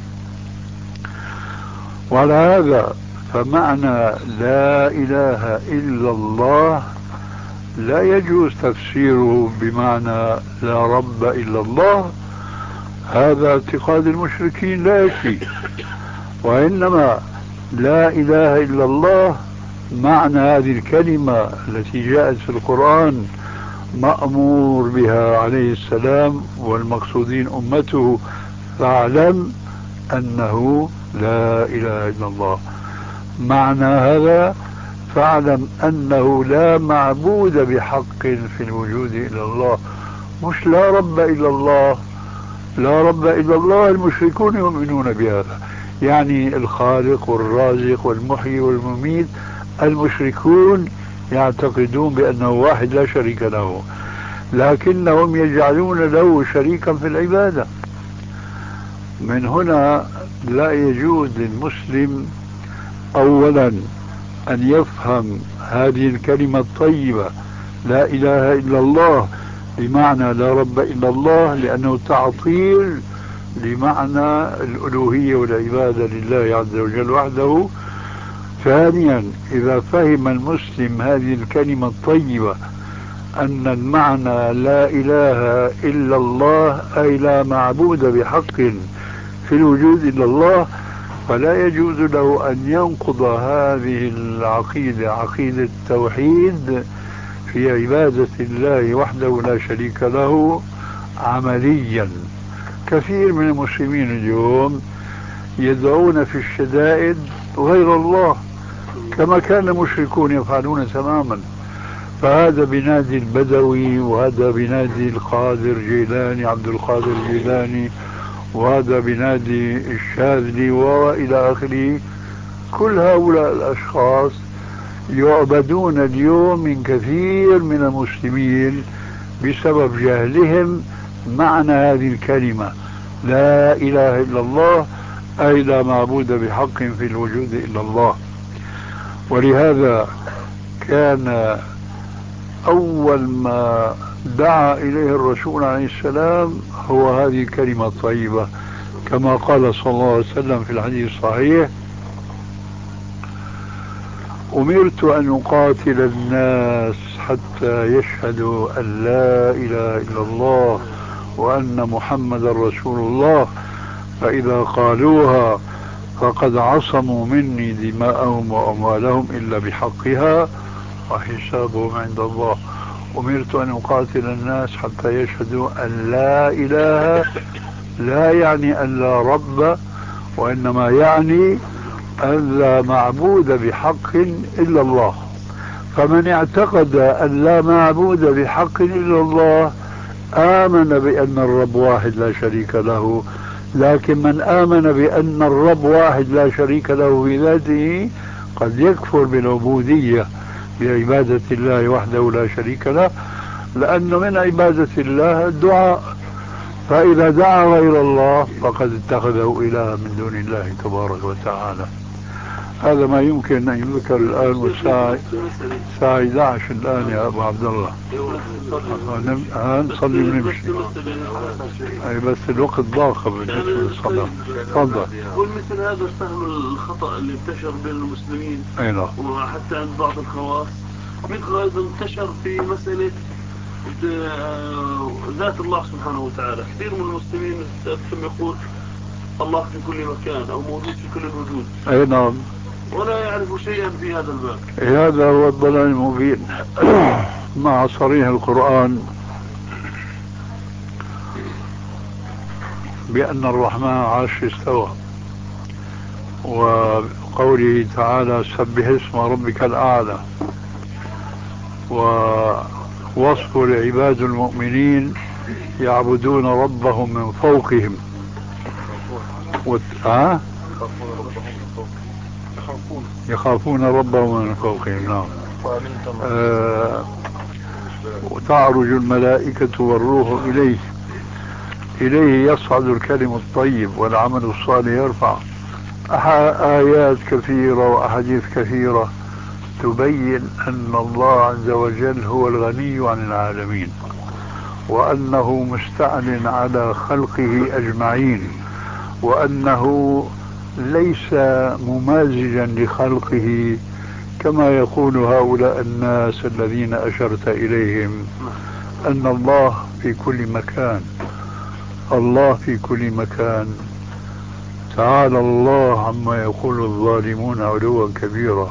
وعلى هذا فمعنى لا إله إلا الله لا يجوز تفسيره بمعنى لا رب إلا الله. هذا اعتقاد المشركين لا يكفي، وإنما لا إله إلا الله معنى هذه الكلمة التي جاءت في القرآن مأمور بها عليه السلام والمقصودين أمته فاعلم أنه لا إله إلا الله. معنى هذا فاعلم أنه لا معبود بحق في الوجود إلا الله، مش لا رب إلا الله. لا رب إلا الله المشركون يؤمنون بهذا، يعني الخالق والرازق والمحيي والمميت. المشركون يعتقدون بأنه واحد لا شريك له، لكنهم يجعلون له شريكا في العبادة. من هنا لا يجوز للمسلم أولا أن يفهم هذه الكلمة الطيبة لا إله إلا الله بمعنى لا رب إلا الله، لأنه تعطيل لمعنى الألوهية والعبادة لله عز وجل وحده. ثانيا، إذا فهم المسلم هذه الكلمة الطيبة أن المعنى لا إله إلا الله أي لا معبود بحق في الوجود إلا الله، فلا يجوز له أن ينقض هذه العقيدة، عقيدة التوحيد في عبادة الله وحده لا شريك له عمليا. كثير من المسلمين اليوم يدعون في الشدائد غير الله كما كان المشركون يفعلون تماما، فهذا بنادي البدوي، وهذا بنادي القادر جيلاني عبد القادر جيلاني، وهذا بنادي الشاذلي وإلى آخره. كل هؤلاء الأشخاص يعبدون اليوم من كثير من المسلمين بسبب جهلهم معنى هذه الكلمة لا إله إلا الله أي لا معبود بحق في الوجود إلا الله. ولهذا كان أول ما دعا إليه الرسول عليه السلام هو هذه الكلمة الطيبة، كما قال صلى الله عليه وسلم في الحديث الصحيح: أمرت أن أقاتل الناس حتى يشهدوا أن لا إله إلا الله وأن محمد رسول الله، فإذا قالوها فقد عصموا مني دماءهم وأموالهم إلا بحقها وحسابهم عند الله. أمرت أن أقاتل الناس حتى يشهدوا أن لا إله، لا يعني أن لا رب، وإنما يعني أن لا معبود بحق إلا الله. فمن اعتقد أن لا معبود بحق إلا الله آمن بأن الرب واحد لا شريك له، لكن من آمن بأن الرب واحد لا شريك له في ذاته قد يكفر بالعبودية بعبادة الله وحده لا شريك له، لأنه من عبادة الله الدعاء، فإذا دعا غير الله فقد اتخذه إله من دون الله تبارك وتعالى. هذا ما يمكن أن يذكر الآن، والساعة 11 الآن يا أبو عبد الله. نصلي ونمشي، أي بس الوقت ضاق بالنسبة للصلاة. تفضل. ومثل هذا الفهم الخطأ اللي انتشر بين المسلمين وحتى عند بعض الخواص، مثل هذا انتشر في مسألة ذات الله سبحانه وتعالى. كثير من المسلمين يقول الله في كل مكان أو موجود في كل الوجود، أي نعم، ولا يعرف شيئا في هذا الباب. هذا هو الضلال المبين مع صريح القرآن بأن الرحمن عرش استوى، وقوله تعالى سبح اسم ربك الأعلى، ووصف العباد المؤمنين يعبدون ربهم من فوقهم يخافون ربهم من فوقهم. نعم. وتعرج الملائكة والروح إليه يصعد الكلم الطيب والعمل الصالح يرفع. آيات كثيرة وأحاديث كثيرة تبين أن الله عز وجل هو الغني عن العالمين، وأنه مستعل على خلقه أجمعين، وأنه ليس ممازجا لخلقه كما يقول هؤلاء الناس الذين أشرت إليهم، أن الله في كل مكان. الله في كل مكان، تعالى الله عما يقول الظالمون علوا كبيرا.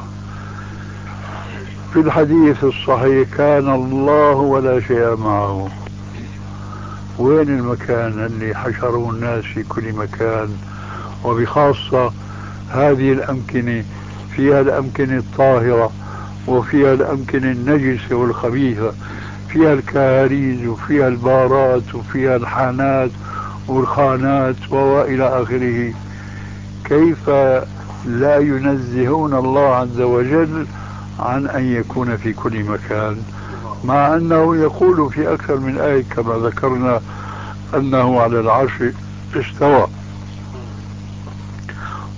في الحديث الصحيح كان الله ولا شيء معه. وين المكان اللي حشروا الناس في كل مكان، وبخاصة هذه الأمكنة فيها الأمكنة الطاهرة وفيها الأمكنة النجسة والخبيثة، فيها الكهاريز وفيها البارات وفيها الحانات والخانات وإلى آخره. كيف لا ينزهون الله عز وجل عن أن يكون في كل مكان، مع أنه يقول في أكثر من آية كما ذكرنا أنه على العرش استوى.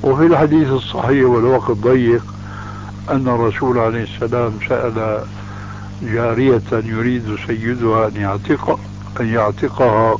وفي الحديث الصحيح والوقت ضيق أن الرسول عليه السلام سأل جارية يريد سيدها أن يعتقها،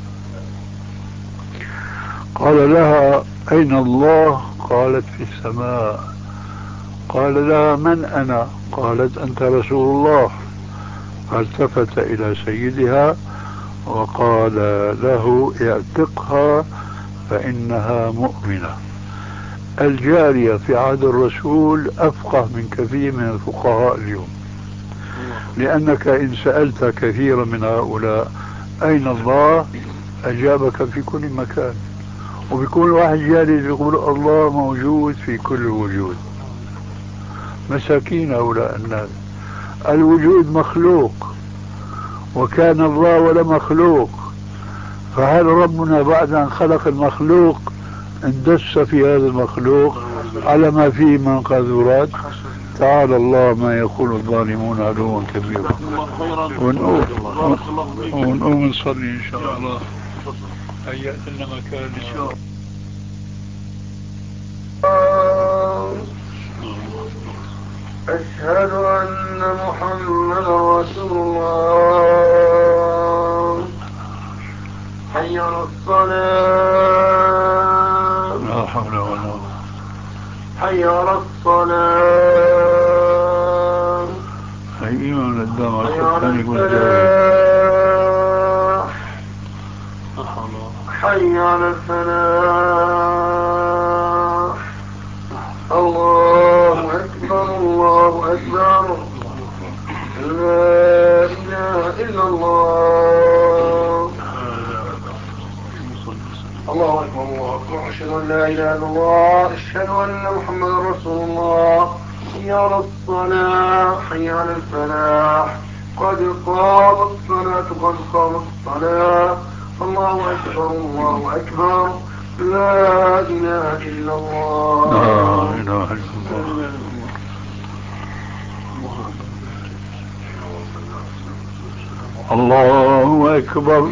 قال لها أين الله؟ قالت في السماء. قال لها من أنا؟ قالت أنت رسول الله. فالتفت إلى سيدها وقال له اعتقها فإنها مؤمنة. الجارية في عهد الرسول أفقه من كثير من الفقهاء اليوم، لأنك إن سألت كثيرا من هؤلاء أين الله أجابك في كل مكان، وبيكون واحد جالس يقول الله موجود في كل الوجود. مساكين هؤلاء الناس. الوجود مخلوق، وكان الله ولا مخلوق، فهل ربنا بعد أن خلق المخلوق اندس في هذا المخلوق على ما فيه من قذورات؟ تعالى الله ما يقول الظالمون علوا كبيرا. ونقوم نصلي إن شاء الله. هيأت لنا مكان إن شاء الله. أشهد أن محمدا رسول الله. حي على الصلاة. لا حول ولا قوة. حي على الصلاة. هي إيمان الدم حي على الفلاح. حي على الفلاح. الله أكبر الله أكبر. لا إله إلا الله. الله أكبر الله أكبر. أشهد أن لا إله إلا الله. أشهد أن محمدا رسول الله. حي على الصلاة. حي على الفلاح. قد قامت الصلاة قد قامت الصلاة. الله أكبر الله أكبر. لا إله إلا الله. لا إله إلا الله. الله أكبر.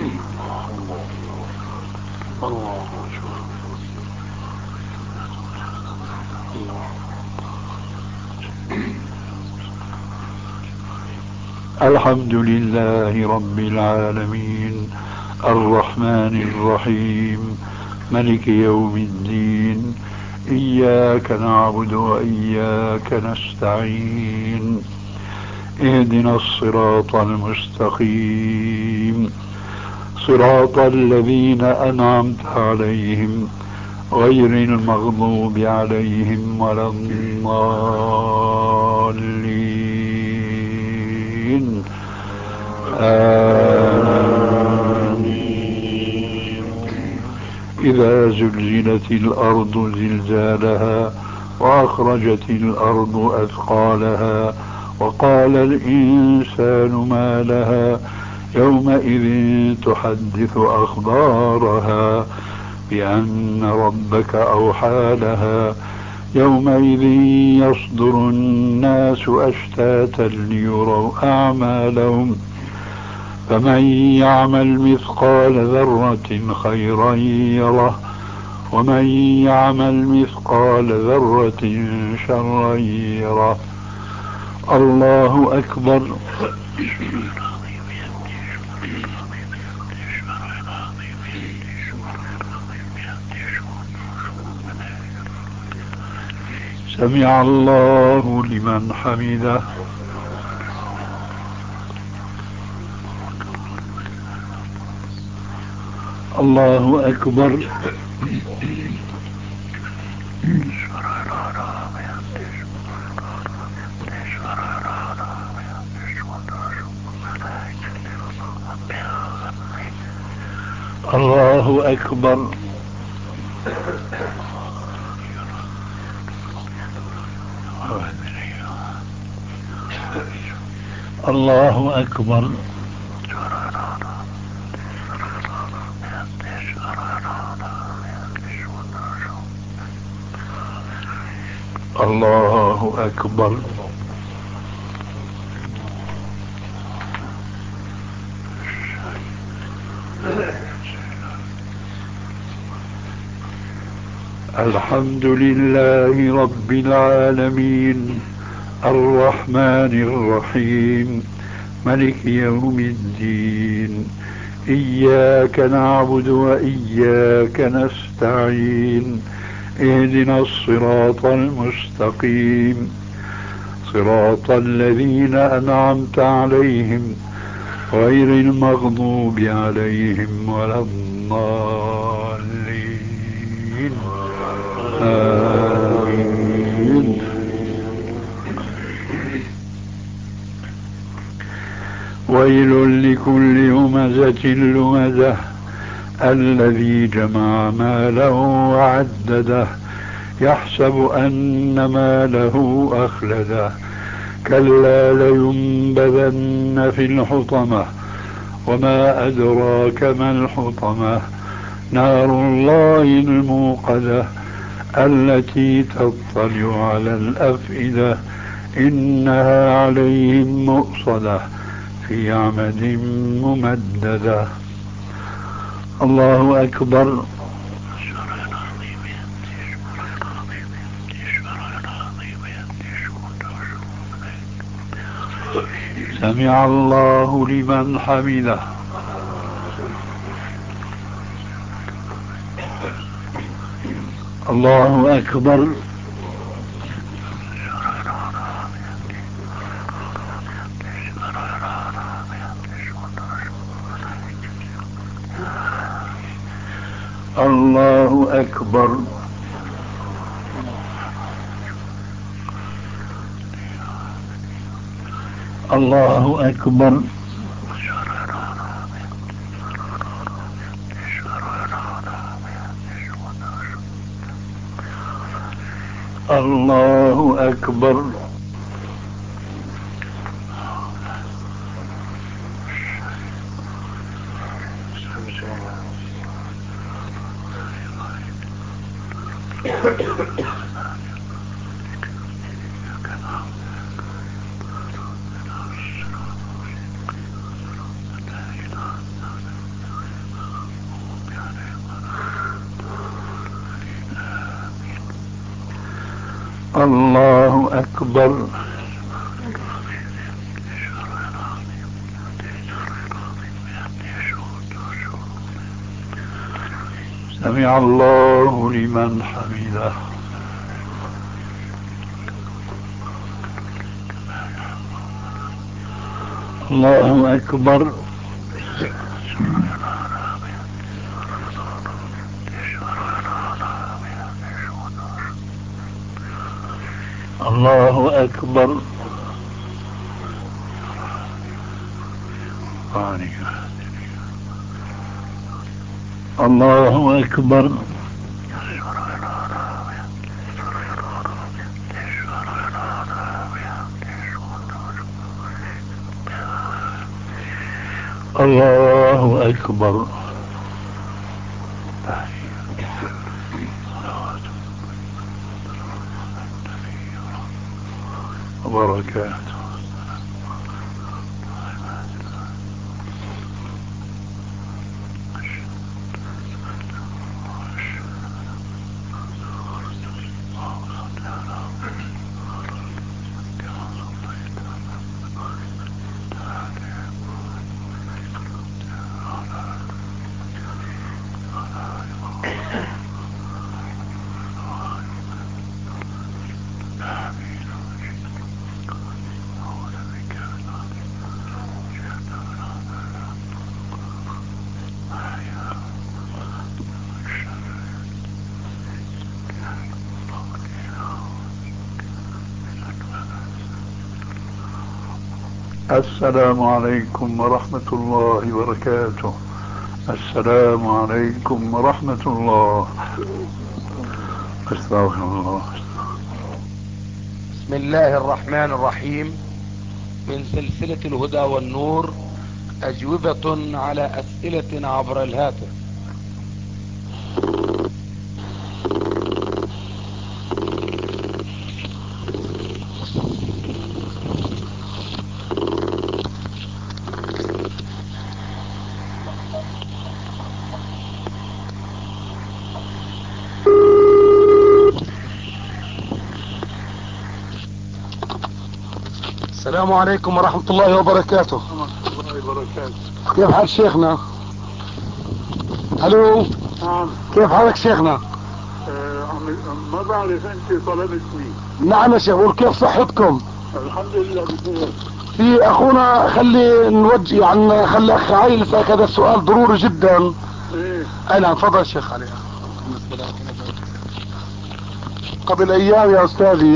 الحمد لله رب العالمين الرحمن الرحيم ملك يوم الدين. إياك نعبد وإياك نستعين. اهدنا الصراط المستقيم صراط الذين أنعمت عليهم غير المغضوب عليهم ولا الضالين. آمين. إذا زلزلت الأرض زلزالها وأخرجت الأرض أثقالها وقال الإنسان ما لها يومئذ تحدث أخبارها بأن ربك أوحى لها يومئذ يصدر الناس أشتاتا ليروا أعمالهم فمن يعمل مثقال ذرة خيرا يره ومن يعمل مثقال ذرة شرا يره. الله أكبر. سمع الله لمن حمده. الله أكبر. الله أكبر. الله أكبر. الله أكبر. الحمد لله رب العالمين الرحمن الرحيم ملك يوم الدين إياك نعبد وإياك نستعين اهدنا الصراط المستقيم صراط الذين أنعمت عليهم غير المغضوب عليهم ولا الضالين آمين. ويل لكل همزة لمزة الذي جمع ماله وعدده يحسب أن ماله أخلده كلا لينبذن في الحطمة وما أدراك ما الحطمة نار الله الموقدة التي تطلع على الأفئدة إنها عليهم مؤصدة في عمد ممددة. الله أكبر. سمع الله لمن حمده. الله أكبر. الله أكبر. الله أكبر. الله أكبر. الله أكبر. سمع الله لمن حمده. الله أكبر. الله أكبر. الله أكبر. الله أكبر. وبركاته. السلام عليكم ورحمة الله وبركاته. السلام عليكم ورحمة الله. استغفر الله. بسم الله الرحمن الرحيم. من سلسلة الهدى والنور أجوبة على أسئلة عبر الهاتف. السلام عليكم ورحمة الله وبركاته. الله وبركاته. كيف حال شيخنا؟ الو. نعم. كيف حالك شيخنا؟ ما بعرف انت طلبتني. نعم يا شيخ، كيف صحتكم؟ الحمد لله بخير. في اخونا خلي نوجه يعني خلي اخ عايل يسألك هذا السؤال ضروري جدا. ايه. اي نعم تفضل شيخ علي. قبل ايام يا استاذي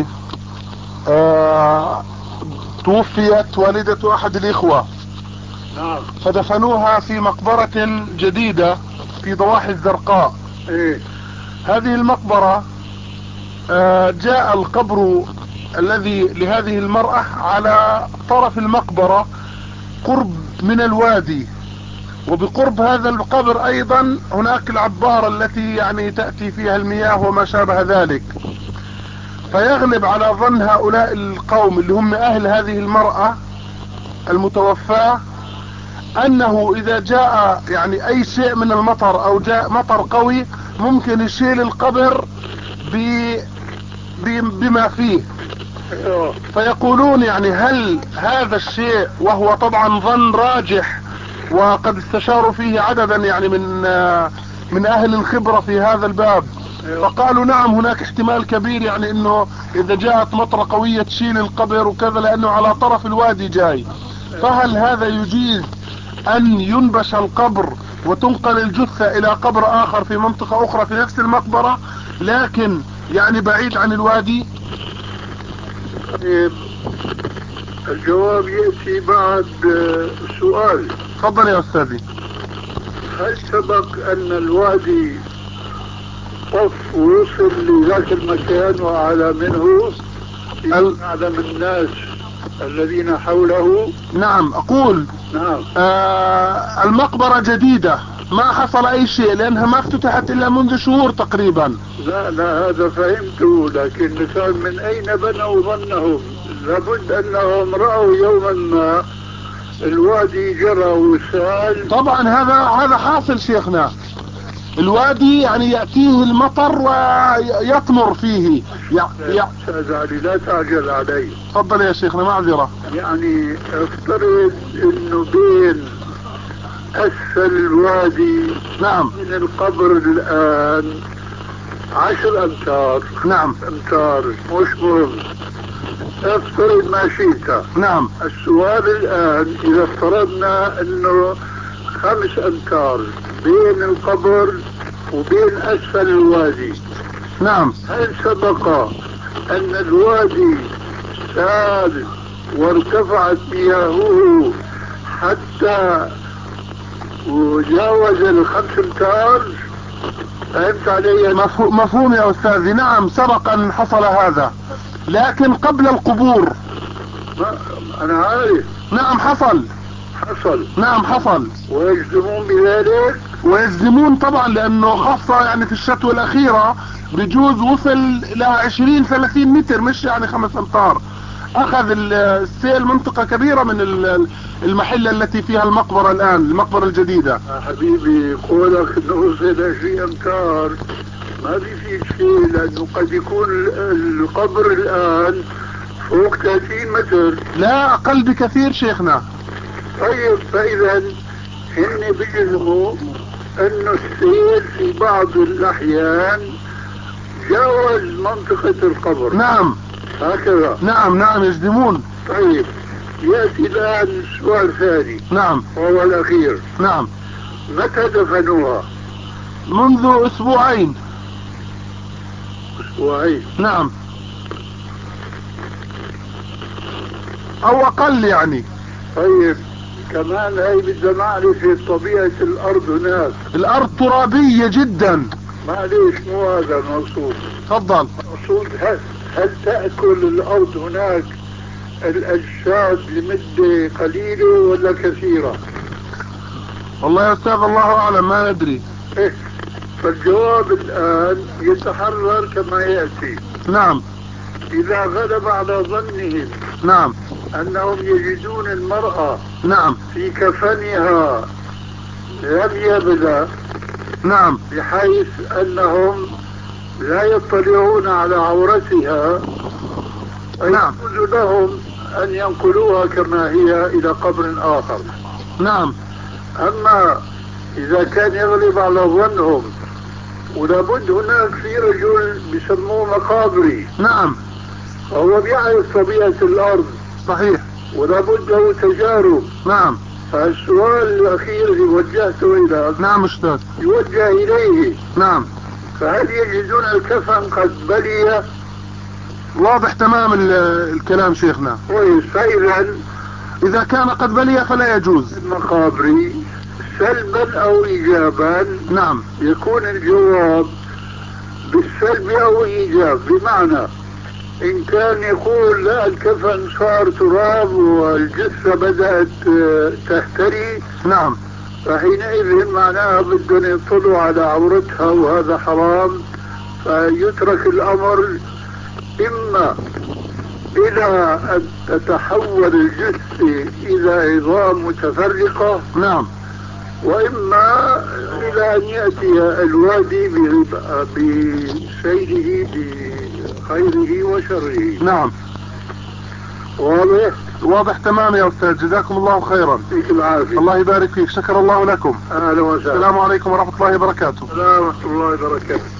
توفيت والدة احد الاخوة. نعم. فدفنوها في مقبرة جديدة في ضواحي الزرقاء. ايه. هذه المقبرة جاء القبر الذي لهذه المرأة على طرف المقبرة قرب من الوادي، وبقرب هذا القبر ايضا هناك العبارة التي يعني تأتي فيها المياه وما شابه ذلك. فيغلب على ظن هؤلاء القوم اللي هم اهل هذه المرأة المتوفاة انه اذا جاء يعني اي شيء من المطر او جاء مطر قوي ممكن يشيل القبر بما فيه. فيقولون يعني هل هذا الشيء، وهو طبعا ظن راجح وقد استشاروا فيه عددا يعني من اهل الخبرة في هذا الباب، فقالوا نعم هناك احتمال كبير يعني انه اذا جاءت مطرة قوية تشيل القبر وكذا لانه على طرف الوادي جاي. فهل هذا يجيز ان ينبش القبر وتنقل الجثة الى قبر اخر في منطقة اخرى في نفس المقبرة لكن يعني بعيد عن الوادي؟ الجواب يأتي بعد سؤال. تفضل يا استاذي. هل سبق ان الوادي طف ووصل لذاك المكان وأعلى منه أعلم الناس الذين حوله؟ نعم اقول نعم. المقبرة جديدة ما حصل اي شيء لانها ما افتتحت الا منذ شهور تقريبا. لا هذا فهمته، لكن مثال من اين بنوا ظنهم؟ لابد انهم رأوا يوما ما الوادي جرى وسال. طبعا هذا حاصل شيخنا. الوادي يعني يأتيه المطر ويطمر فيه. أستاذ علي لا تعجل علي. تفضل يا شيخنا معذرة. يعني افترض انه بين اسفل الوادي نعم من القبر الان 10 امتار. نعم امتار مش مهم، افترض ما شئت. نعم. السؤال الان اذا افترضنا انه 5 امتار بين القبر وبين اسفل الوادي. نعم. هل سبق ان الوادي سال وارتفعت مياهه حتى وجاوز 5 امتار؟ فهمت علي؟ مفهوم يا استاذي. نعم سبق ان حصل هذا لكن قبل القبور. انا عارف. نعم حصل. نعم حصل. ويجزمون بذلك؟ ويجزمون طبعا لانه خاصة يعني في الشتوى الاخيرة بجوز وصل الى 20-30 متر مش يعني 5 امتار. اخذ السيل منطقة كبيرة من المحلة التي فيها المقبرة الان، المقبرة الجديدة. حبيبي قولك انه وصل 20 امتار ما في شيء، لانه قد يكون القبر الان فوق 30 متر. لا اقل بكثير شيخنا. طيب فاذا هن بيجزموا انه السيل في بعض الاحيان جاوز منطقة القبر. نعم هكذا. نعم يجزمون. طيب يأتي الآن سؤال ثاني. نعم. وهو الأخير. نعم. متى دفنوها؟ منذ أسبوعين. نعم أو أقل يعني. طيب كمان هاي بدنا نعرف طبيعة الأرض هناك. الأرض ترابية جدا. معليش مو هذا المقصود. تفضل. المقصود هل تأكل الأرض هناك الأجساد لمدة قليلة ولا كثيرة؟ والله يا أستاذ الله أعلم ما ندري. إيه فالجواب الآن يتحرر كما يأتي. نعم. إذا غلب على ظنهم نعم أنهم يجدون المرأة نعم في كفنها لم يبلى. نعم. بحيث أنهم لا يطلعون على عورتها. نعم. يقول لهم أن ينقلوها كما هي إلى قبر آخر. نعم. أما إذا كان يغلب على ظنهم، ولابد هناك في رجل بيسموه مقابري. نعم. هو بيعرف طبيعة الأرض. صحيح. ولابد له تجارب. نعم. فالسؤال الأخير اللي وجهته إلى نعم أستاذ. يوجه إليه. نعم. فهل يجدون الكفن قد بلي؟ واضح تمام الكلام شيخنا. كويس. فإذا إذا كان قد بلي فلا يجوز. المقابر سلبا أو إيجابا. نعم. يكون الجواب بالسلب أو إيجاب، بمعنى إن كان يقول لا الكفن صار تراب والجثة بدأت تهتري. نعم. فحينئذ معناها بدهم يطلعوا على عورتها وهذا حرام، فيترك الأمر إما إلى أن تتحول الجثة إلى عظام متفرقة. نعم. وإما إلى أن يأتي الوادي بسيره بخيره وشره. نعم. واضح؟ واضح تمام يا أستاذ، جزاكم الله خيرا. فيك العافية. الله يبارك فيك، شكر الله لكم. أهلا وسهلا. السلام عليكم ورحمة الله وبركاته. ورحمة الله وبركاته.